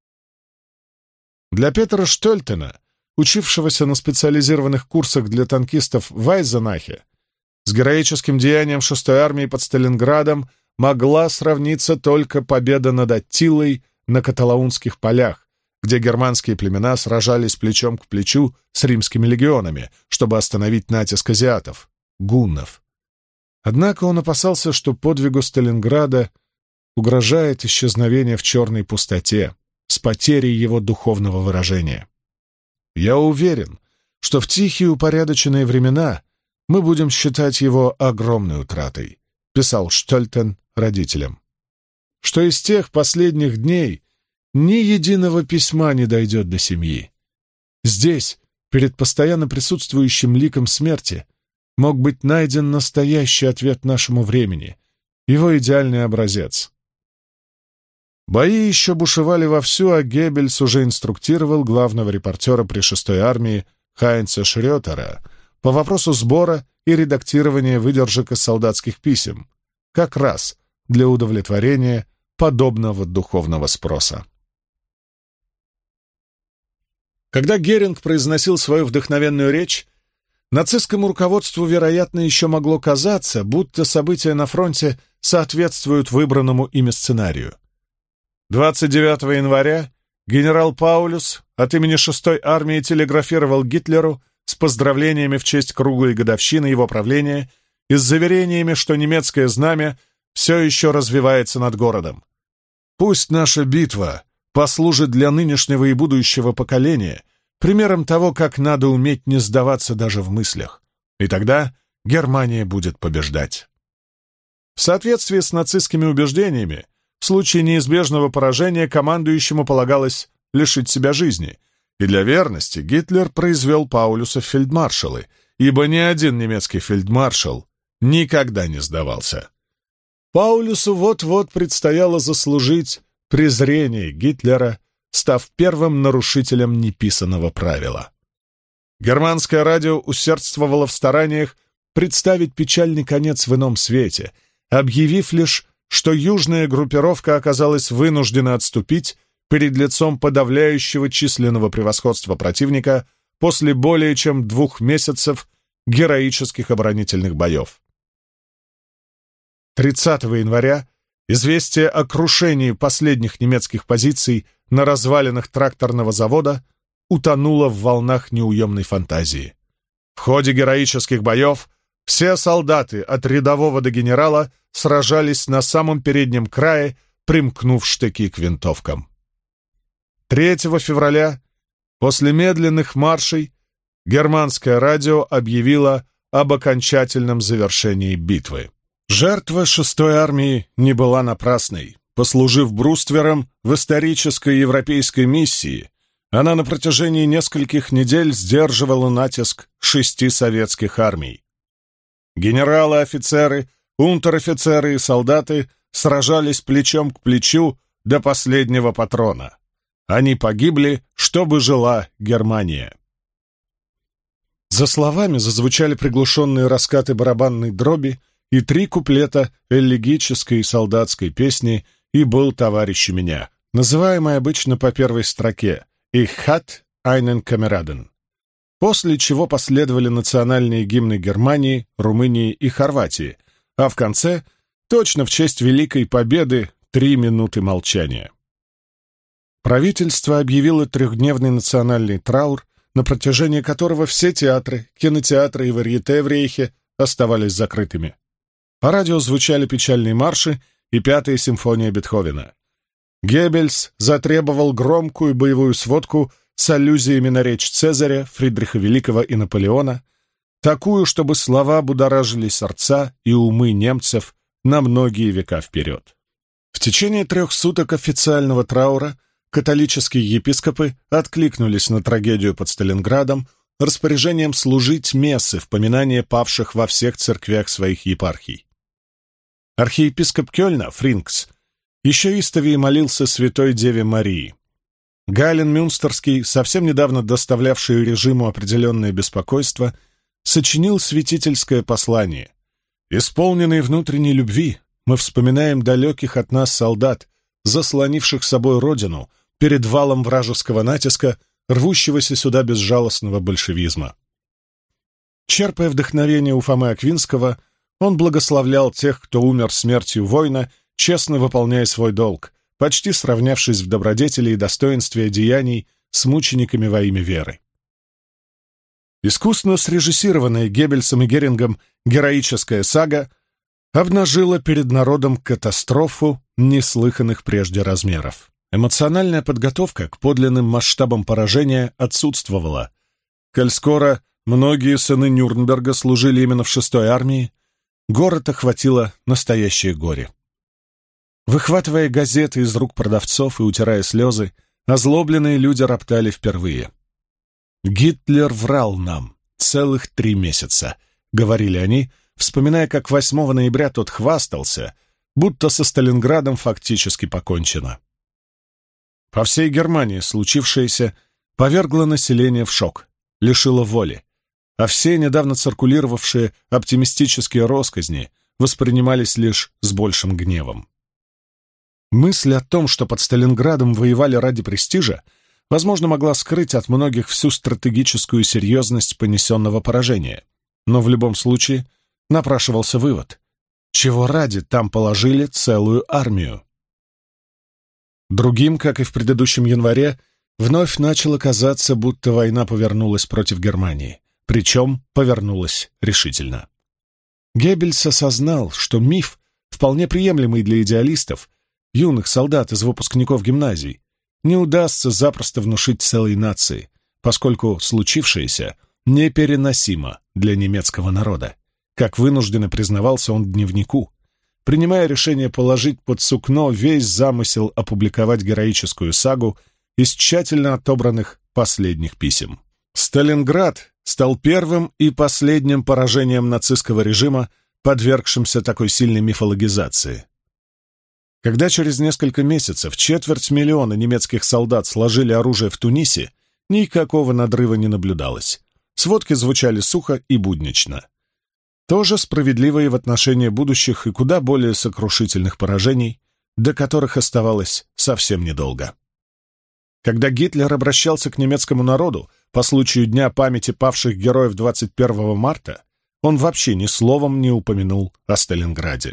Для Петера Штольтена, учившегося на специализированных курсах для танкистов в Айзенахе, с героическим деянием 6-й армии под Сталинградом могла сравниться только победа над Аттилой на Каталаунских полях, где германские племена сражались плечом к плечу с римскими легионами, чтобы остановить натиск азиатов, гуннов. Однако он опасался, что подвигу Сталинграда угрожает исчезновение в черной пустоте с потерей его духовного выражения. «Я уверен, что в тихие упорядоченные времена мы будем считать его огромной утратой», — писал Штольтен родителям. «Что из тех последних дней ни единого письма не дойдет до семьи. Здесь, перед постоянно присутствующим ликом смерти, мог быть найден настоящий ответ нашему времени, его идеальный образец». Бои еще бушевали вовсю, а Геббельс уже инструктировал главного репортера при 6-й армии Хайнца Шрётера по вопросу сбора и редактирования выдержек из солдатских писем, как раз для удовлетворения подобного духовного спроса. Когда Геринг произносил свою вдохновенную речь, нацистскому руководству, вероятно, еще могло казаться, будто события на фронте соответствуют выбранному ими сценарию. 29 января генерал Паулюс от имени 6-й армии телеграфировал Гитлеру с поздравлениями в честь круглой годовщины его правления и с заверениями, что немецкое знамя все еще развивается над городом. «Пусть наша битва послужит для нынешнего и будущего поколения примером того, как надо уметь не сдаваться даже в мыслях, и тогда Германия будет побеждать». В соответствии с нацистскими убеждениями, в случае неизбежного поражения командующему полагалось лишить себя жизни, и для верности Гитлер произвел Паулюса в фельдмаршалы, ибо ни один немецкий фельдмаршал никогда не сдавался. Паулюсу вот-вот предстояло заслужить презрение Гитлера, став первым нарушителем неписанного правила. Германское радио усердствовало в стараниях представить печальный конец в ином свете, объявив лишь, что южная группировка оказалась вынуждена отступить перед лицом подавляющего численного превосходства противника после более чем 2 месяцев героических оборонительных боев. 30 января известие о крушении последних немецких позиций на развалинах тракторного завода утонуло в волнах неуемной фантазии. В ходе героических боев все солдаты от рядового до генерала сражались на самом переднем крае, примкнув штыки к винтовкам. 3 февраля, после медленных маршей, германское радио объявило об окончательном завершении битвы. Жертва 6-й армии не была напрасной. Послужив бруствером в исторической европейской миссии, она на протяжении нескольких недель сдерживала натиск 6 советских армий. Генералы, офицеры, унтер-офицеры и солдаты сражались плечом к плечу до последнего патрона. Они погибли, чтобы жила Германия. За словами зазвучали приглушенные раскаты барабанной дроби и 3 куплета элегической солдатской песни «И был товарищ у меня», называемой обычно по первой строке «Ich hat einen Kameraden», после чего последовали национальные гимны Германии, Румынии и Хорватии, а в конце, точно в честь Великой Победы, 3 минуты молчания. Правительство объявило 3-дневный национальный траур, на протяжении которого все театры, кинотеатры и варьете в Рейхе оставались закрытыми. По радио звучали печальные марши и 5-я симфония Бетховена. Геббельс затребовал громкую боевую сводку с аллюзиями на речь Цезаря, Фридриха Великого и Наполеона, такую, чтобы слова будоражили сердца и умы немцев на многие века вперед. В течение 3 суток официального траура католические епископы откликнулись на трагедию под Сталинградом распоряжением служить мессы в поминание павших во всех церквях своих епархий. Архиепископ Кёльна, Фринкс, еще истовее молился Святой Деве Марии. Гален Мюнстерский, совсем недавно доставлявший режиму определенное беспокойство, сочинил святительское послание. Исполненные внутренней любви, мы вспоминаем далеких от нас солдат, заслонивших собой родину перед валом вражеского натиска, рвущегося сюда безжалостного большевизма. Черпая вдохновение у Фомы Аквинского, он благословлял тех, кто умер смертью воина, честно выполняя свой долг, почти сравнявшись в добродетели и достоинстве деяний с мучениками во имя веры. Искусно срежиссированная Геббельсом и Герингом героическая сага обнажила перед народом катастрофу неслыханных прежде размеров. Эмоциональная подготовка к подлинным масштабам поражения отсутствовала. Коль скоро многие сыны Нюрнберга служили именно в 6-й армии, город охватило настоящее горе. Выхватывая газеты из рук продавцов и утирая слезы, озлобленные люди роптали впервые. «Гитлер врал нам целых 3 месяца», — говорили они, вспоминая, как 8 ноября тот хвастался, будто со Сталинградом фактически покончено. По всей Германии случившееся повергло население в шок, лишило воли, а все недавно циркулировавшие оптимистические россказни воспринимались лишь с большим гневом. Мысль о том, что под Сталинградом воевали ради престижа, возможно, могла скрыть от многих всю стратегическую серьезность понесенного поражения, но в любом случае напрашивался вывод, чего ради там положили целую армию. Другим, как и в предыдущем январе, вновь начало казаться, будто война повернулась против Германии, причем повернулась решительно. Геббельс осознал, что миф, вполне приемлемый для идеалистов, юных солдат из выпускников гимназий, не удастся запросто внушить целой нации, поскольку случившееся непереносимо для немецкого народа, как вынужденно признавался он дневнику, принимая решение положить под сукно весь замысел опубликовать героическую сагу из тщательно отобранных последних писем. Сталинград стал первым и последним поражением нацистского режима, подвергшимся такой сильной мифологизации. Когда через несколько месяцев 250 000 немецких солдат сложили оружие в Тунисе, никакого надрыва не наблюдалось. Сводки звучали сухо и буднично. Тоже справедливо и в отношении будущих и куда более сокрушительных поражений, до которых оставалось совсем недолго. Когда Гитлер обращался к немецкому народу по случаю Дня памяти павших героев 21 марта, он вообще ни словом не упомянул о Сталинграде.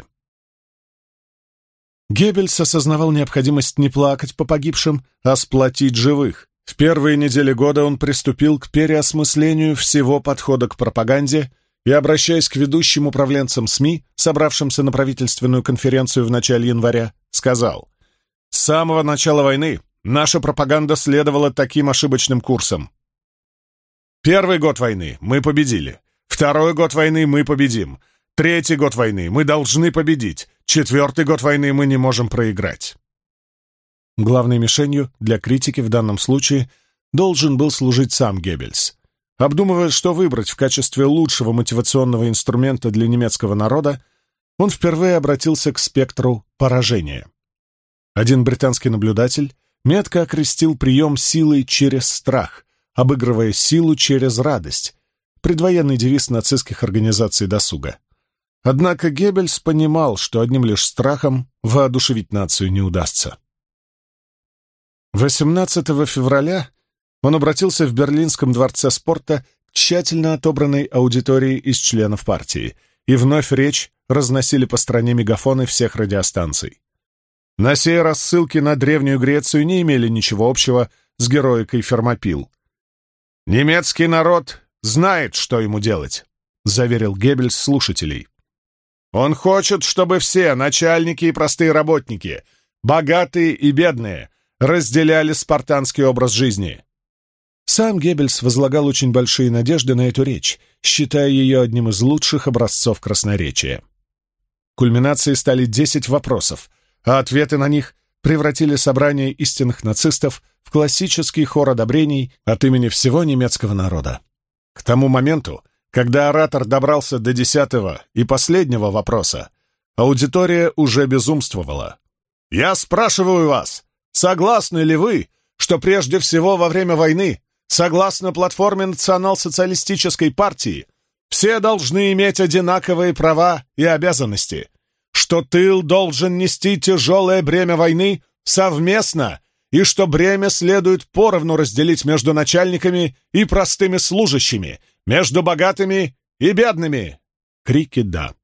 Геббельс осознавал необходимость не плакать по погибшим, а сплотить живых. В первые недели года он приступил к переосмыслению всего подхода к пропаганде и, обращаясь к ведущим управленцам СМИ, собравшимся на правительственную конференцию в начале января, сказал: «С самого начала войны наша пропаганда следовала таким ошибочным курсом. Первый год войны мы победили, второй год войны мы победим, третий год войны мы должны победить, четвертый год войны мы не можем проиграть». Главной мишенью для критики в данном случае должен был служить сам Геббельс. Обдумывая, что выбрать в качестве лучшего мотивационного инструмента для немецкого народа, он впервые обратился к спектру поражения. Один британский наблюдатель метко окрестил прием силой через страх, обыгрывая силу через радость, предвоенный девиз нацистских организаций досуга. Однако Геббельс понимал, что одним лишь страхом воодушевить нацию не удастся. 18 февраля он обратился в Берлинском дворце спорта к тщательно отобранной аудитории из членов партии, и вновь речь разносили по стране мегафоны всех радиостанций. На сей раз ссылки на Древнюю Грецию не имели ничего общего с героикой Фермопил. «Немецкий народ знает, что ему делать», — заверил Геббельс слушателей. «Он хочет, чтобы все, начальники и простые работники, богатые и бедные, разделяли спартанский образ жизни». Сам Геббельс возлагал очень большие надежды на эту речь, считая ее одним из лучших образцов красноречия. Кульминацией стали 10 вопросов, а ответы на них превратили собрание истинных нацистов в классический хор одобрений от имени всего немецкого народа. К тому моменту, когда оратор добрался до 10-го и последнего вопроса, аудитория уже безумствовала. «Я спрашиваю вас, согласны ли вы, что прежде всего во время войны, согласно платформе национал-социалистической партии, все должны иметь одинаковые права и обязанности, что тыл должен нести тяжелое бремя войны совместно и что бремя следует поровну разделить между начальниками и простыми служащими, между богатыми и бедными?» Крики «да».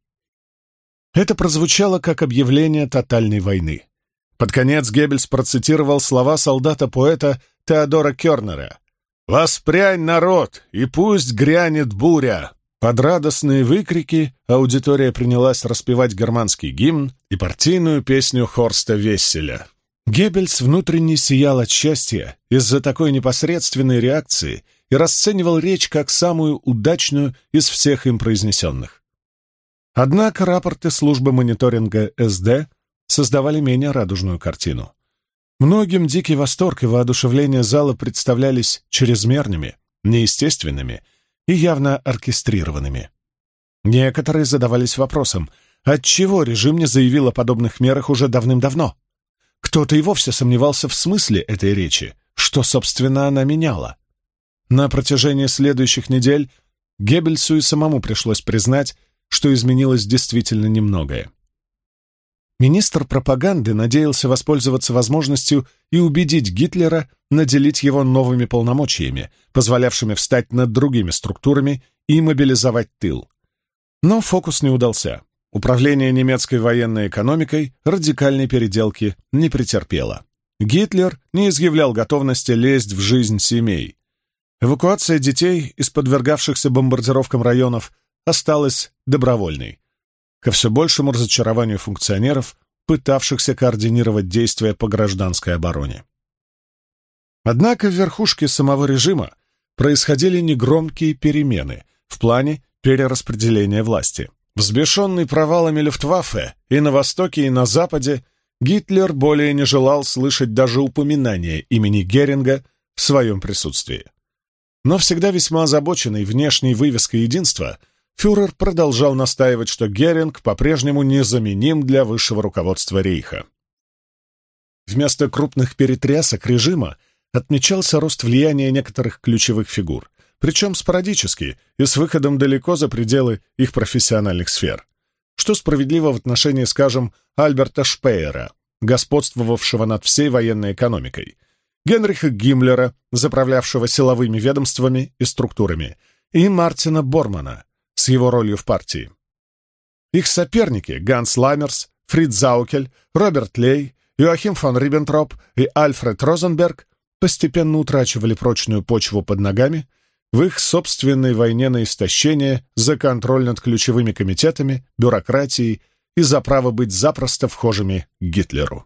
Это прозвучало как объявление тотальной войны. Под конец Геббельс процитировал слова солдата-поэта Теодора Кёрнера: «Воспрянь, народ, и пусть грянет буря!» Под радостные выкрики аудитория принялась распевать германский гимн и партийную песню Хорста Весселя. Геббельс внутренне сиял от счастья из-за такой непосредственной реакции и расценивал речь как самую удачную из всех им произнесенных. Однако рапорты службы мониторинга СД создавали менее радужную картину. Многим дикий восторг и воодушевление зала представлялись чрезмерными, неестественными и явно оркестрированными. Некоторые задавались вопросом, отчего режим не заявил о подобных мерах уже давным-давно? Кто-то и вовсе сомневался в смысле этой речи, что, собственно, она меняла. На протяжении следующих недель Геббельсу и самому пришлось признать, что изменилось действительно немногое. Министр пропаганды надеялся воспользоваться возможностью и убедить Гитлера наделить его новыми полномочиями, позволявшими встать над другими структурами и мобилизовать тыл. Но фокус не удался. Управление немецкой военной экономикой радикальной переделки не претерпело. Гитлер не изъявлял готовности лезть в жизнь семей. Эвакуация детей из подвергавшихся бомбардировкам районов осталась добровольной, ко все большему разочарованию функционеров, пытавшихся координировать действия по гражданской обороне. Однако в верхушке самого режима происходили негромкие перемены в плане перераспределения власти. Взбешенный провалами Люфтваффе и на Востоке, и на Западе, Гитлер более не желал слышать даже упоминания имени Геринга в своем присутствии. Но всегда весьма озабоченный внешней вывеской единства, фюрер продолжал настаивать, что Геринг по-прежнему незаменим для высшего руководства Рейха. Вместо крупных перетрясок режима отмечался рост влияния некоторых ключевых фигур, причем спорадически и с выходом далеко за пределы их профессиональных сфер, что справедливо в отношении, скажем, Альберта Шпеера, господствовавшего над всей военной экономикой, Генриха Гиммлера, заправлявшего силовыми ведомствами и структурами, и Мартина Бормана с его ролью в партии. Их соперники Ганс Ламмерс, Фриц Заукель, Роберт Лей, Йоахим фон Риббентроп и Альфред Розенберг постепенно утрачивали прочную почву под ногами в их собственной войне на истощение за контроль над ключевыми комитетами, бюрократией и за право быть запросто вхожими к Гитлеру.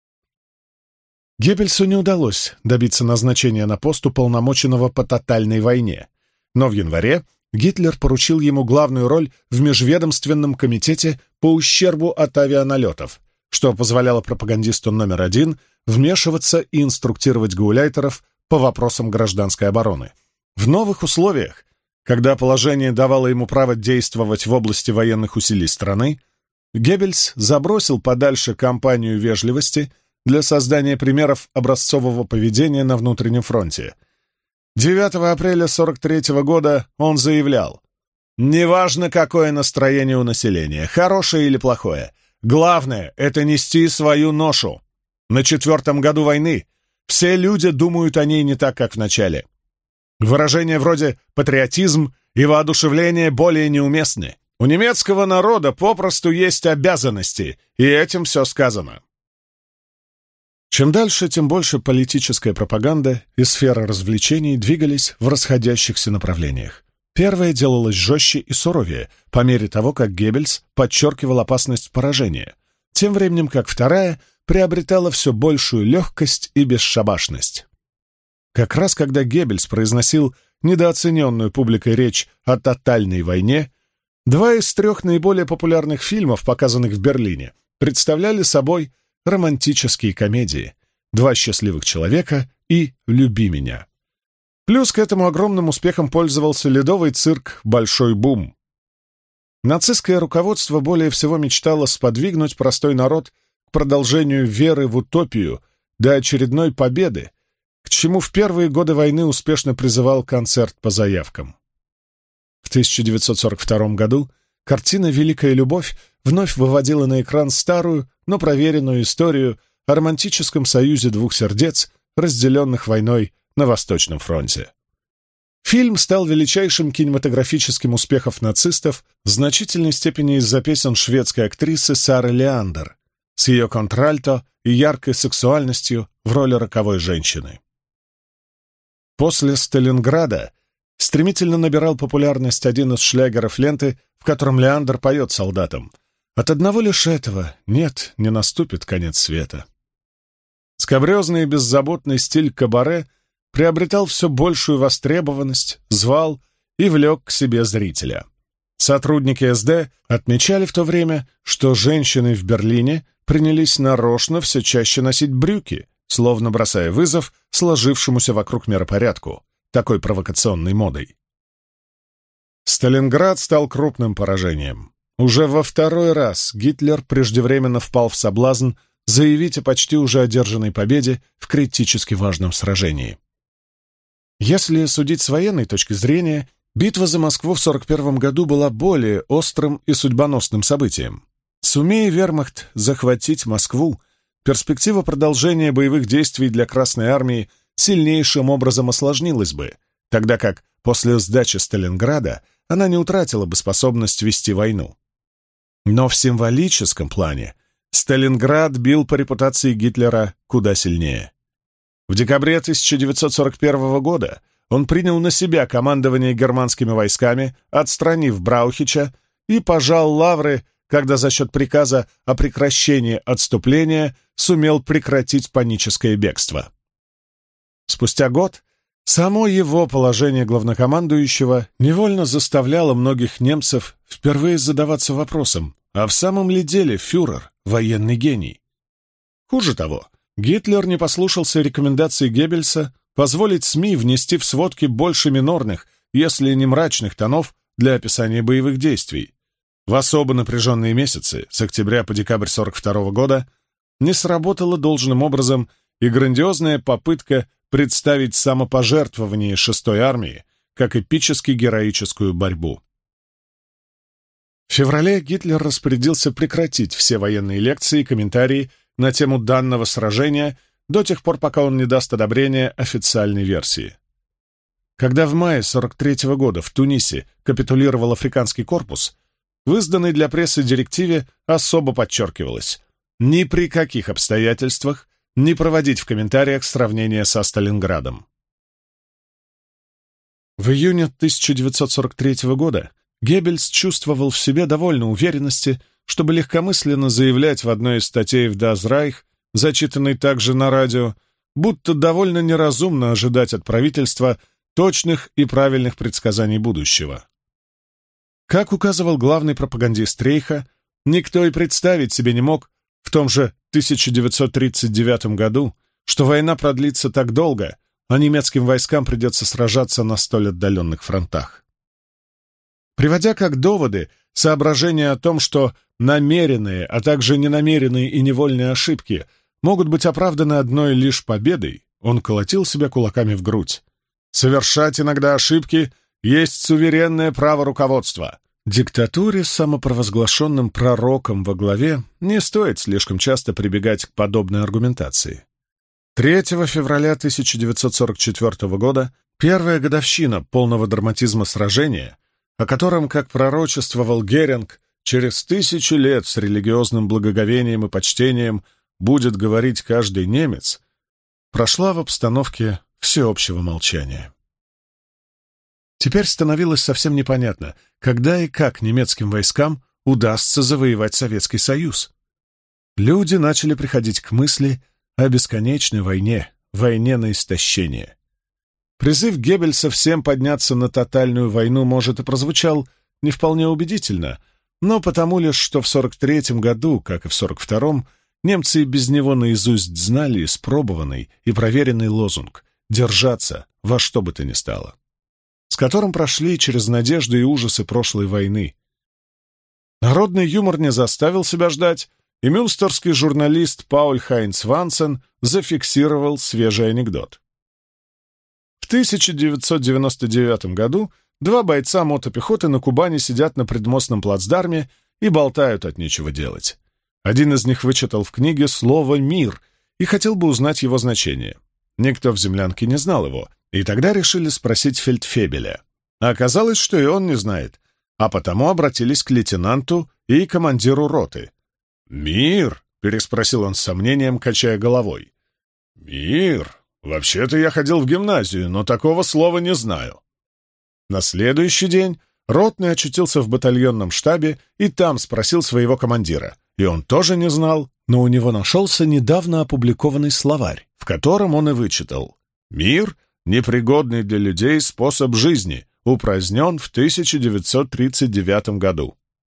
Геббельсу не удалось добиться назначения на пост уполномоченного по тотальной войне, но в январе Гитлер поручил ему главную роль в межведомственном комитете по ущербу от авианалетов, что позволяло пропагандисту номер один вмешиваться и инструктировать гауляйтеров по вопросам гражданской обороны. В новых условиях, когда положение давало ему право действовать в области военных усилий страны, Геббельс забросил подальше кампанию вежливости для создания примеров образцового поведения на внутреннем фронте. 9 апреля 1943 года он заявлял: «Неважно, какое настроение у населения, хорошее или плохое, главное — это нести свою ношу. На 4-м году войны все люди думают о ней не так, как в начале. Выражения вроде «патриотизм» и «воодушевление» более неуместны. У немецкого народа попросту есть обязанности, и этим все сказано». Чем дальше, тем больше политическая пропаганда и сфера развлечений двигались в расходящихся направлениях. Первая делалась жестче и суровее, по мере того, как Геббельс подчеркивал опасность поражения, тем временем как вторая приобретала все большую легкость и бесшабашность. Как раз когда Геббельс произносил недооцененную публикой речь о тотальной войне, 2 из 3 наиболее популярных фильмов, показанных в Берлине, представляли собой романтические комедии «Два счастливых человека» и «Люби меня». Плюс к этому огромным успехом пользовался ледовый цирк «Большой бум». Нацистское руководство более всего мечтало сподвигнуть простой народ к продолжению веры в утопию до очередной победы, к чему в первые годы войны успешно призывал концерт по заявкам. В 1942 году картина «Великая любовь» вновь выводила на экран старую, но проверенную историю о романтическом союзе 2 сердец, разделенных войной на Восточном фронте. Фильм стал величайшим кинематографическим успехом нацистов в значительной степени из-за песен шведской актрисы Сары Леандер с ее контральто и яркой сексуальностью в роли роковой женщины. После Сталинграда стремительно набирал популярность один из шлягеров ленты, в котором Леандер поет солдатам: «От одного лишь этого не наступит конец света». Скабрезный и беззаботный стиль кабаре приобретал все большую востребованность, звал и влек к себе зрителя. Сотрудники СД отмечали в то время, что женщины в Берлине принялись нарочно все чаще носить брюки, словно бросая вызов сложившемуся вокруг миропорядку, такой провокационной модой. Сталинград стал крупным поражением. Уже во 2-й раз Гитлер преждевременно впал в соблазн заявить о почти уже одержанной победе в критически важном сражении. Если судить с военной точки зрения, битва за Москву в 1941 году была более острым и судьбоносным событием. Сумея вермахт захватить Москву, перспектива продолжения боевых действий для Красной Армии сильнейшим образом осложнилась бы, тогда как после сдачи Сталинграда она не утратила бы способность вести войну. Но в символическом плане Сталинград бил по репутации Гитлера куда сильнее. В декабре 1941 года он принял на себя командование германскими войсками, отстранив Браухича, и пожал лавры, когда за счет приказа о прекращении отступления сумел прекратить паническое бегство. Спустя год само его положение главнокомандующего невольно заставляло многих немцев впервые задаваться вопросом, а в самом ли деле фюрер — военный гений? Хуже того, Гитлер не послушался рекомендаций Геббельса позволить СМИ внести в сводки больше минорных, если не мрачных тонов для описания боевых действий. В особо напряженные месяцы, с октября по декабрь 1942 года, не сработала должным образом и грандиозная попытка представить самопожертвование 6-й армии как эпически героическую борьбу. В феврале Гитлер распорядился прекратить все военные лекции и комментарии на тему данного сражения до тех пор, пока он не даст одобрения официальной версии. Когда в мае 1943 года в Тунисе капитулировал африканский корпус, в изданной для прессы директиве особо подчеркивалось: ни при каких обстоятельствах не проводить в комментариях сравнения со Сталинградом. В июне 1943 года Геббельс чувствовал в себе довольно уверенности, чтобы легкомысленно заявлять в одной из статей в Das Reich, зачитанной также на радио, будто довольно неразумно ожидать от правительства точных и правильных предсказаний будущего. Как указывал главный пропагандист Рейха, никто и представить себе не мог в том же 1939 году, что война продлится так долго, а немецким войскам придется сражаться на столь отдаленных фронтах. Приводя как доводы соображения о том, что намеренные, а также ненамеренные и невольные ошибки могут быть оправданы одной лишь победой, он колотил себя кулаками в грудь. Совершать иногда ошибки есть суверенное право руководства. Диктатуре с самопровозглашенным пророком во главе не стоит слишком часто прибегать к подобной аргументации. 3 февраля 1944 года, первая годовщина полного драматизма сражения, о котором, как пророчествовал Геринг, через 1000 лет с религиозным благоговением и почтением будет говорить каждый немец, прошла в обстановке всеобщего молчания. Теперь становилось совсем непонятно, когда и как немецким войскам удастся завоевать Советский Союз. Люди начали приходить к мысли о бесконечной войне, войне на истощение. Призыв Геббельса всем подняться на тотальную войну, может, и прозвучал не вполне убедительно, но потому лишь, что в 43-м году, как и в 42-м, немцы и без него наизусть знали испробованный и проверенный лозунг «держаться во что бы то ни стало», с которым прошли через надежды и ужасы прошлой войны. Народный юмор не заставил себя ждать, и мюнстерский журналист Пауль Хайнц Вансен зафиксировал свежий анекдот. В 1999 году 2 бойца мотопехоты на Кубани сидят на предмостном плацдарме и болтают от нечего делать. Один из них вычитал в книге слово «мир» и хотел бы узнать его значение. Никто в землянке не знал его, и тогда решили спросить фельдфебеля. А оказалось, что и он не знает, а потому обратились к лейтенанту и командиру роты. «Мир?» — переспросил он с сомнением, качая головой. «Мир? Вообще-то я ходил в гимназию, но такого слова не знаю». На следующий день ротный очутился в батальонном штабе и там спросил своего командира. И он тоже не знал, но у него нашелся недавно опубликованный словарь, в котором он и вычитал: «Мир — непригодный для людей способ жизни, упразднен в 1939 году».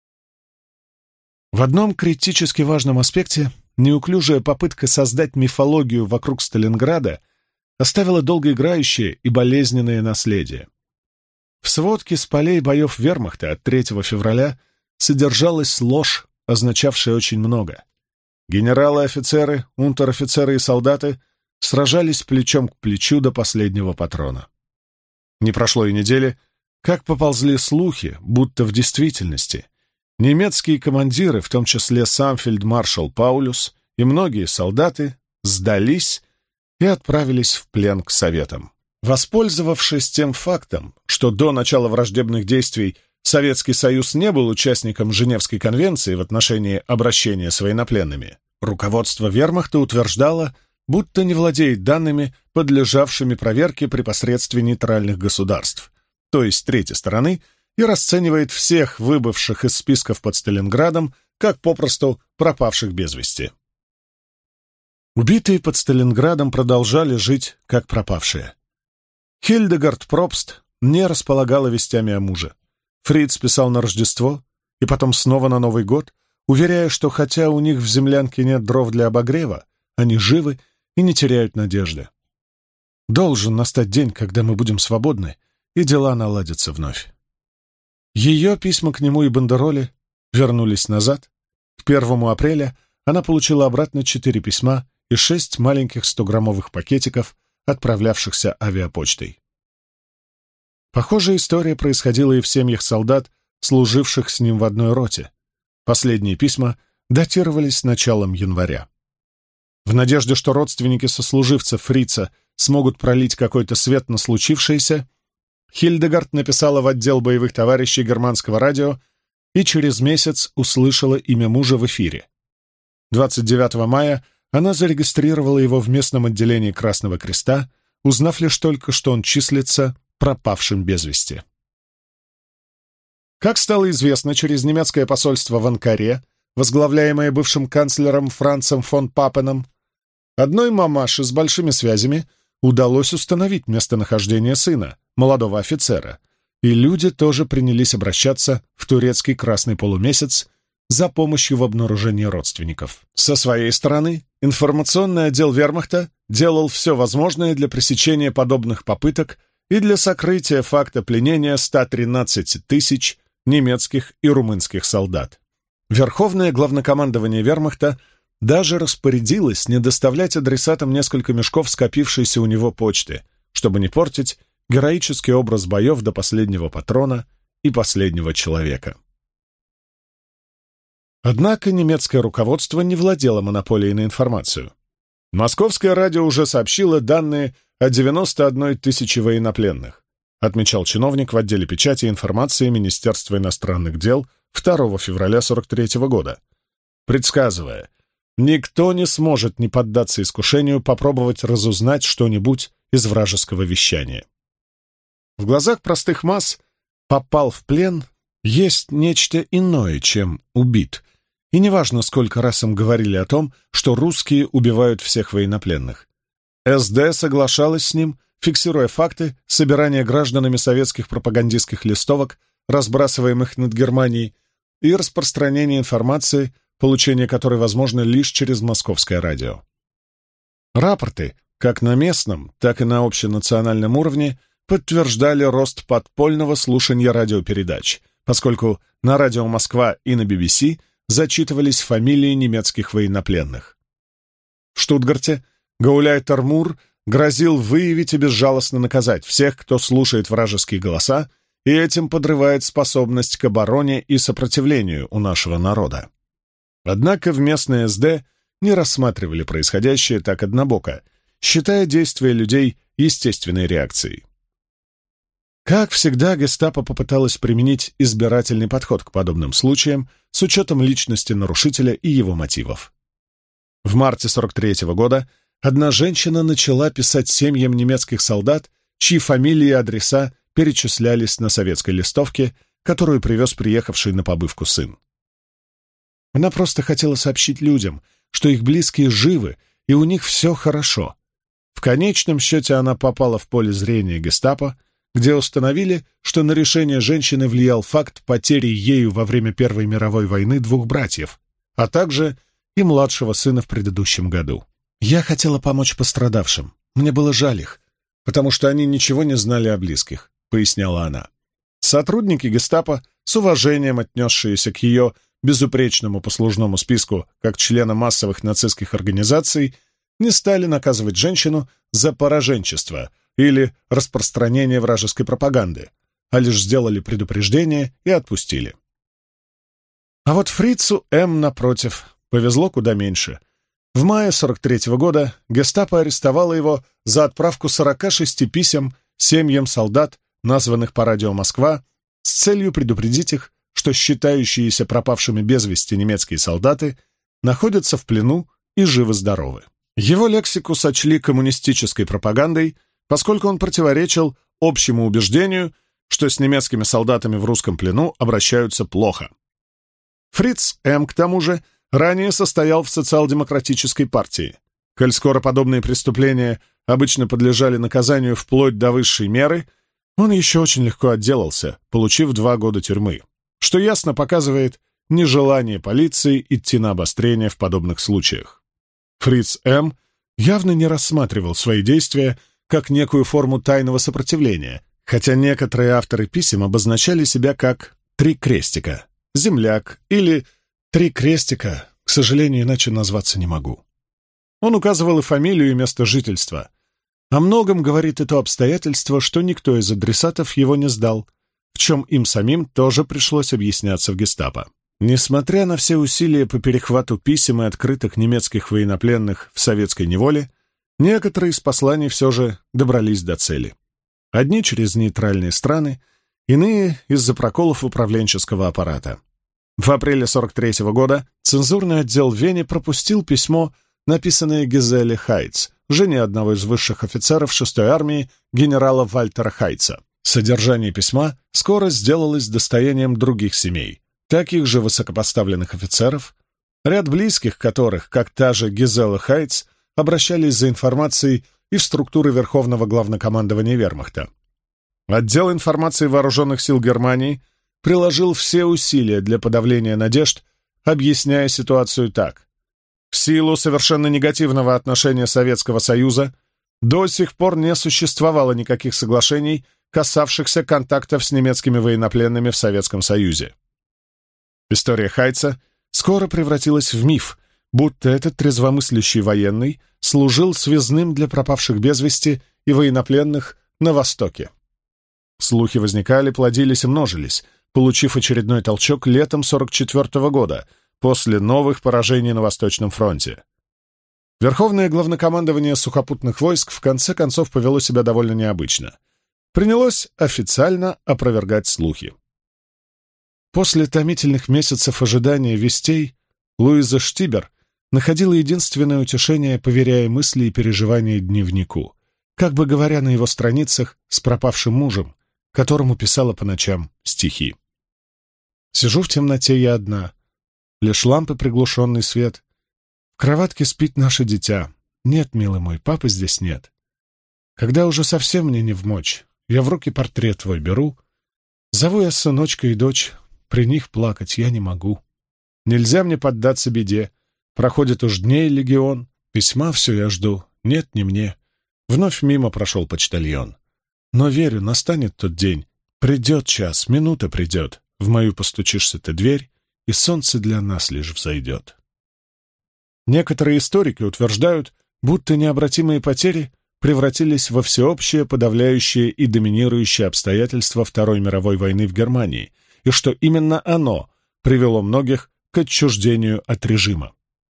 В одном критически важном аспекте неуклюжая попытка создать мифологию вокруг Сталинграда оставила долгоиграющее и болезненное наследие. В сводке с полей боев вермахта от 3 февраля содержалась ложь, означавшая очень много. Генералы-офицеры, унтер-офицеры и солдаты сражались плечом к плечу до последнего патрона. Не прошло и недели, как поползли слухи, будто в действительности немецкие командиры, в том числе сам фельдмаршал Паулюс и многие солдаты, сдались и отправились в плен к Советам. Воспользовавшись тем фактом, что до начала враждебных действий Советский Союз не был участником Женевской конвенции в отношении обращения с военнопленными, руководство вермахта утверждало, будто не владеет данными, подлежавшими проверке при посредстве нейтральных государств, то есть третьей стороны, и расценивает всех выбывших из списков под Сталинградом как попросту пропавших без вести. Убитые под Сталинградом продолжали жить как пропавшие. Хильдегард Пробст не располагала вестями о муже. Фриц писал на Рождество и потом снова на Новый год, уверяя, что хотя у них в землянке нет дров для обогрева, они живы и не теряют надежды. Должен настать день, когда мы будем свободны, и дела наладятся вновь. Ее письма к нему и бандероли вернулись назад. К 1 апреля она получила обратно 4 письма и 6 маленьких 100-граммовых пакетиков, отправлявшихся авиапочтой. Похожая история происходила и в семьях солдат, служивших с ним в одной роте. Последние письма датировались началом января. В надежде, что родственники сослуживцев Фрица смогут пролить какой-то свет на случившееся, Хильдегард написала в отдел боевых товарищей германского радио и через месяц услышала имя мужа в эфире. 29 мая она зарегистрировала его в местном отделении Красного Креста, узнав лишь только, что он числится пропавшим без вести. Как стало известно через немецкое посольство в Анкаре, возглавляемое бывшим канцлером Францем фон Папеном, одной мамаше с большими связями удалось установить местонахождение сына, молодого офицера, и люди тоже принялись обращаться в турецкий Красный полумесяц за помощью в обнаружении родственников. Со своей стороны, информационный отдел вермахта делал все возможное для пресечения подобных попыток и для сокрытия факта пленения 113 тысяч немецких и румынских солдат. Верховное главнокомандование вермахта даже распорядилось не доставлять адресатам несколько мешков скопившейся у него почты, чтобы не портить героический образ боев до последнего патрона и последнего человека. Однако немецкое руководство не владело монополией на информацию. Московское радио уже сообщило данные о 91 тысяче военнопленных, отмечал чиновник в отделе печати и информации Министерства иностранных дел 2 февраля 1943 года, предсказывая: никто не сможет не поддаться искушению попробовать разузнать что-нибудь из вражеского вещания. В глазах простых масс «попал в плен» есть нечто иное, чем «убит», и неважно, сколько раз им говорили о том, что русские убивают всех военнопленных. СД соглашалась с ним, фиксируя факты собирания гражданами советских пропагандистских листовок, разбрасываемых над Германией, и распространения информации, получение которой возможно лишь через московское радио. Рапорты, как на местном, так и на общенациональном уровне, подтверждали рост подпольного слушания радиопередач, поскольку на радио «Москва» и на BBC зачитывались фамилии немецких военнопленных. В Штутгарте гауляйтер Мур грозил выявить и безжалостно наказать всех, кто слушает вражеские голоса, и этим подрывает способность к обороне и сопротивлению у нашего народа. Однако в местной СД не рассматривали происходящее так однобоко, считая действия людей естественной реакцией. Как всегда, гестапо попыталась применить избирательный подход к подобным случаям с учетом личности нарушителя и его мотивов. В марте 1943 года одна женщина начала писать семьям немецких солдат, чьи фамилии и адреса перечислялись на советской листовке, которую привез приехавший на побывку сын. Она просто хотела сообщить людям, что их близкие живы и у них все хорошо. В конечном счете она попала в поле зрения гестапо, где установили, что на решение женщины влиял факт потери ею во время Первой мировой войны 2 братьев, а также и младшего сына в предыдущем году. «Я хотела помочь пострадавшим. Мне было жаль их, потому что они ничего не знали о близких», — поясняла она. Сотрудники гестапо, с уважением отнесшиеся к ее безупречному послужному списку как члена массовых нацистских организаций, не стали наказывать женщину за пораженчество или распространение вражеской пропаганды, а лишь сделали предупреждение и отпустили. А вот фрицу М, напротив, повезло куда меньше. В мае 1943 года гестапо арестовало его за отправку 46 писем семьям солдат, названных по радио «Москва», с целью предупредить их, что считающиеся пропавшими без вести немецкие солдаты находятся в плену и живы-здоровы. Его лексику сочли коммунистической пропагандой, поскольку он противоречил общему убеждению, что с немецкими солдатами в русском плену обращаются плохо. Фриц М., к тому же, ранее состоял в социал-демократической партии. Коль скоро подобные преступления обычно подлежали наказанию вплоть до высшей меры, он еще очень легко отделался, получив 2 года тюрьмы, что ясно показывает нежелание полиции идти на обострение в подобных случаях. Фриц М. явно не рассматривал свои действия как некую форму тайного сопротивления, хотя некоторые авторы писем обозначали себя как «три крестика», «земляк» или «три крестика», к сожалению, иначе назваться не могу. Он указывал и фамилию, и место жительства. О многом говорит и то обстоятельство, что никто из адресатов его не сдал, в чем им самим тоже пришлось объясняться в гестапо. Несмотря на все усилия по перехвату писем и открыток немецких военнопленных в советской неволе, некоторые из посланий все же добрались до цели. Одни через нейтральные страны, иные из-за проколов управленческого аппарата. В апреле 1943 года цензурный отдел в Вене пропустил письмо, написанное Гизеле Хайтц, жене одного из высших офицеров 6-й армии генерала Вальтера Хайтца. Содержание письма скоро сделалось достоянием других семей, таких же высокопоставленных офицеров, ряд близких которых, как та же Гизела Хайтц, обращались за информацией и в структуры Верховного главнокомандования вермахта. Отдел информации Вооруженных сил Германии приложил все усилия для подавления надежд, объясняя ситуацию так. В силу совершенно негативного отношения Советского Союза до сих пор не существовало никаких соглашений, касавшихся контактов с немецкими военнопленными в Советском Союзе. История Хайтса скоро превратилась в миф, будто этот трезвомыслящий военный служил связным для пропавших без вести и военнопленных на Востоке. Слухи возникали, плодились и множились, получив очередной толчок летом 1944 года, после новых поражений на Восточном фронте. Верховное главнокомандование сухопутных войск в конце концов повело себя довольно необычно. Принялось официально опровергать слухи. После томительных месяцев ожидания вестей Луиза Штибер находила единственное утешение, поверяя мысли и переживания дневнику, как бы говоря на его страницах с пропавшим мужем, которому писала по ночам стихи. «Сижу в темноте я одна, лишь лампы приглушенный свет. В кроватке спит наше дитя. Нет, милый мой, папы здесь нет. Когда уже совсем мне не вмочь, я в руки портрет твой беру. Зову я сыночка и дочь, при них плакать я не могу. Нельзя мне поддаться беде. Проходит уж дней легион, письма все я жду, нет, не мне. Вновь мимо прошел почтальон. Но верю, настанет тот день, придет час, минута придет, в мою постучишься ты дверь, и солнце для нас лишь взойдет». Некоторые историки утверждают, будто необратимые потери превратились во всеобщее, подавляющее и доминирующее обстоятельство Второй мировой войны в Германии, и что именно оно привело многих к отчуждению от режима.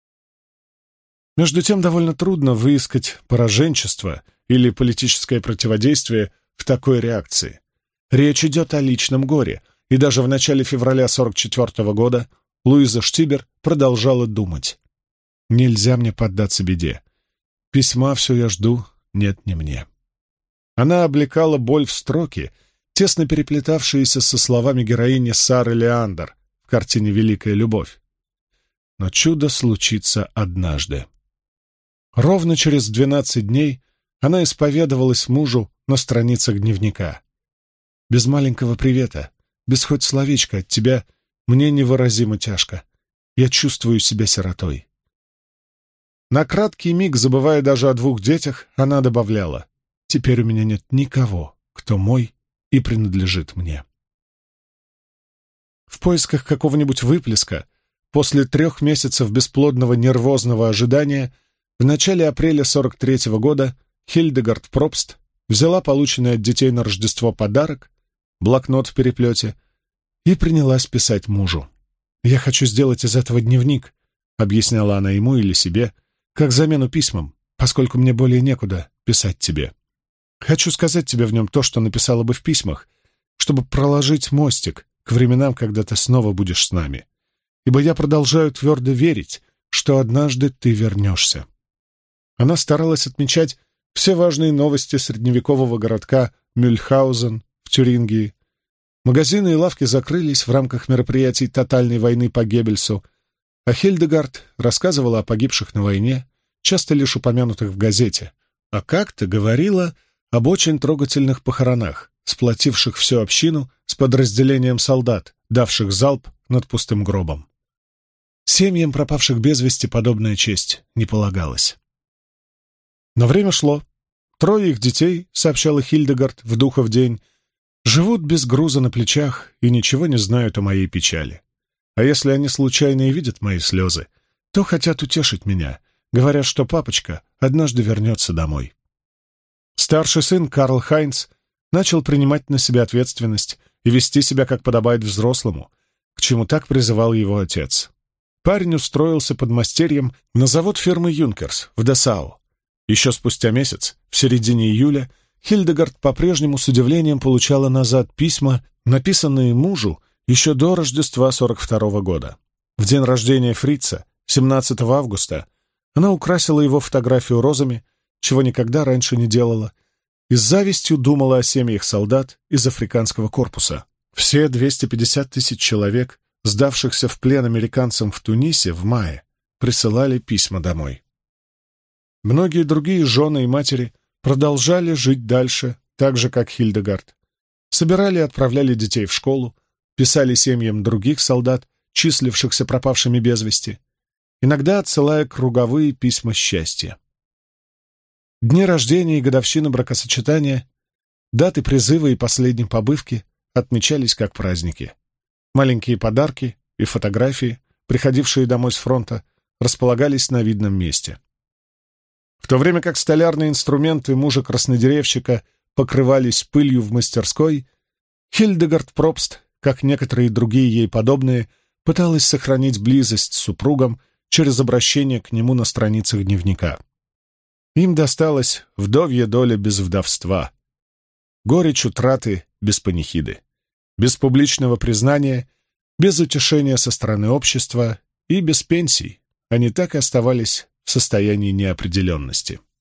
Между тем, довольно трудно выискать пораженчество или политическое противодействие в такой реакции. Речь идет о личном горе, и даже в начале февраля 1944 года Луиза Штибер продолжала думать. «Нельзя мне поддаться беде. Письма все я жду, нет, не мне». Она облекала боль в строки, тесно переплетавшиеся со словами героини Сары Леандер в картине «Великая любовь». Но чудо случится однажды. Ровно через 12 дней она исповедовалась мужу на страницах дневника. «Без маленького привета, без хоть словечка от тебя, мне невыразимо тяжко. Я чувствую себя сиротой». На краткий миг, забывая даже о 2 детях, она добавляла: «Теперь у меня нет никого, кто мой и принадлежит мне». В поисках какого-нибудь выплеска, после 3 месяцев бесплодного нервозного ожидания, в начале апреля 1943 года Хильдегард Пробст взяла полученный от детей на Рождество подарок, блокнот в переплете, и принялась писать мужу. «Я хочу сделать из этого дневник», — объясняла она ему или себе, «как замену письмам, поскольку мне более некуда писать тебе. Хочу сказать тебе в нем то, что написала бы в письмах, чтобы проложить мостик к временам, когда ты снова будешь с нами. Ибо я продолжаю твердо верить, что однажды ты вернешься». Она старалась отмечать все важные новости средневекового городка Мюльхаузен в Тюрингии. Магазины и лавки закрылись в рамках мероприятий тотальной войны по Геббельсу, а Хильдегард рассказывала о погибших на войне, часто лишь упомянутых в газете, а как-то говорила об очень трогательных похоронах, сплотивших всю общину с подразделением солдат, давших залп над пустым гробом. Семьям пропавших без вести подобная честь не полагалась. Но время шло. 3 их детей, сообщала Хильдегард в духов день, живут без груза на плечах и ничего не знают о моей печали. А если они случайно и видят мои слезы, то хотят утешить меня, говорят, что папочка однажды вернется домой. Старший сын Карл Хайнц начал принимать на себя ответственность и вести себя, как подобает взрослому, к чему так призывал его отец. Парень устроился подмастерьем на завод фирмы «Юнкерс» в Десау. Еще спустя месяц, в середине июля, Хильдегард по-прежнему с удивлением получала назад письма, написанные мужу еще до Рождества 1942 года. В день рождения Фрица, 17 августа, она украсила его фотографию розами, чего никогда раньше не делала, и с завистью думала о семьях солдат из африканского корпуса. Все 250 тысяч человек, сдавшихся в плен американцам в Тунисе в мае, присылали письма домой. Многие другие жены и матери продолжали жить дальше, так же, как Хильдегард. Собирали и отправляли детей в школу, писали семьям других солдат, числившихся пропавшими без вести. иногда отсылая круговые письма счастья. Дни рождения и годовщины бракосочетания, даты призыва и последней побывки отмечались как праздники. Маленькие подарки и фотографии, приходившие домой с фронта, располагались на видном месте. В то время как столярные инструменты мужа-краснодеревщика покрывались пылью в мастерской, Хильдегард Пробст, как некоторые другие ей подобные, пыталась сохранить близость с супругом через обращение к нему на страницах дневника. Им досталась вдовья доля без вдовства, горечь утраты без панихиды, без публичного признания, без утешения со стороны общества и без пенсий. Они так и оставались в состоянии неопределенности.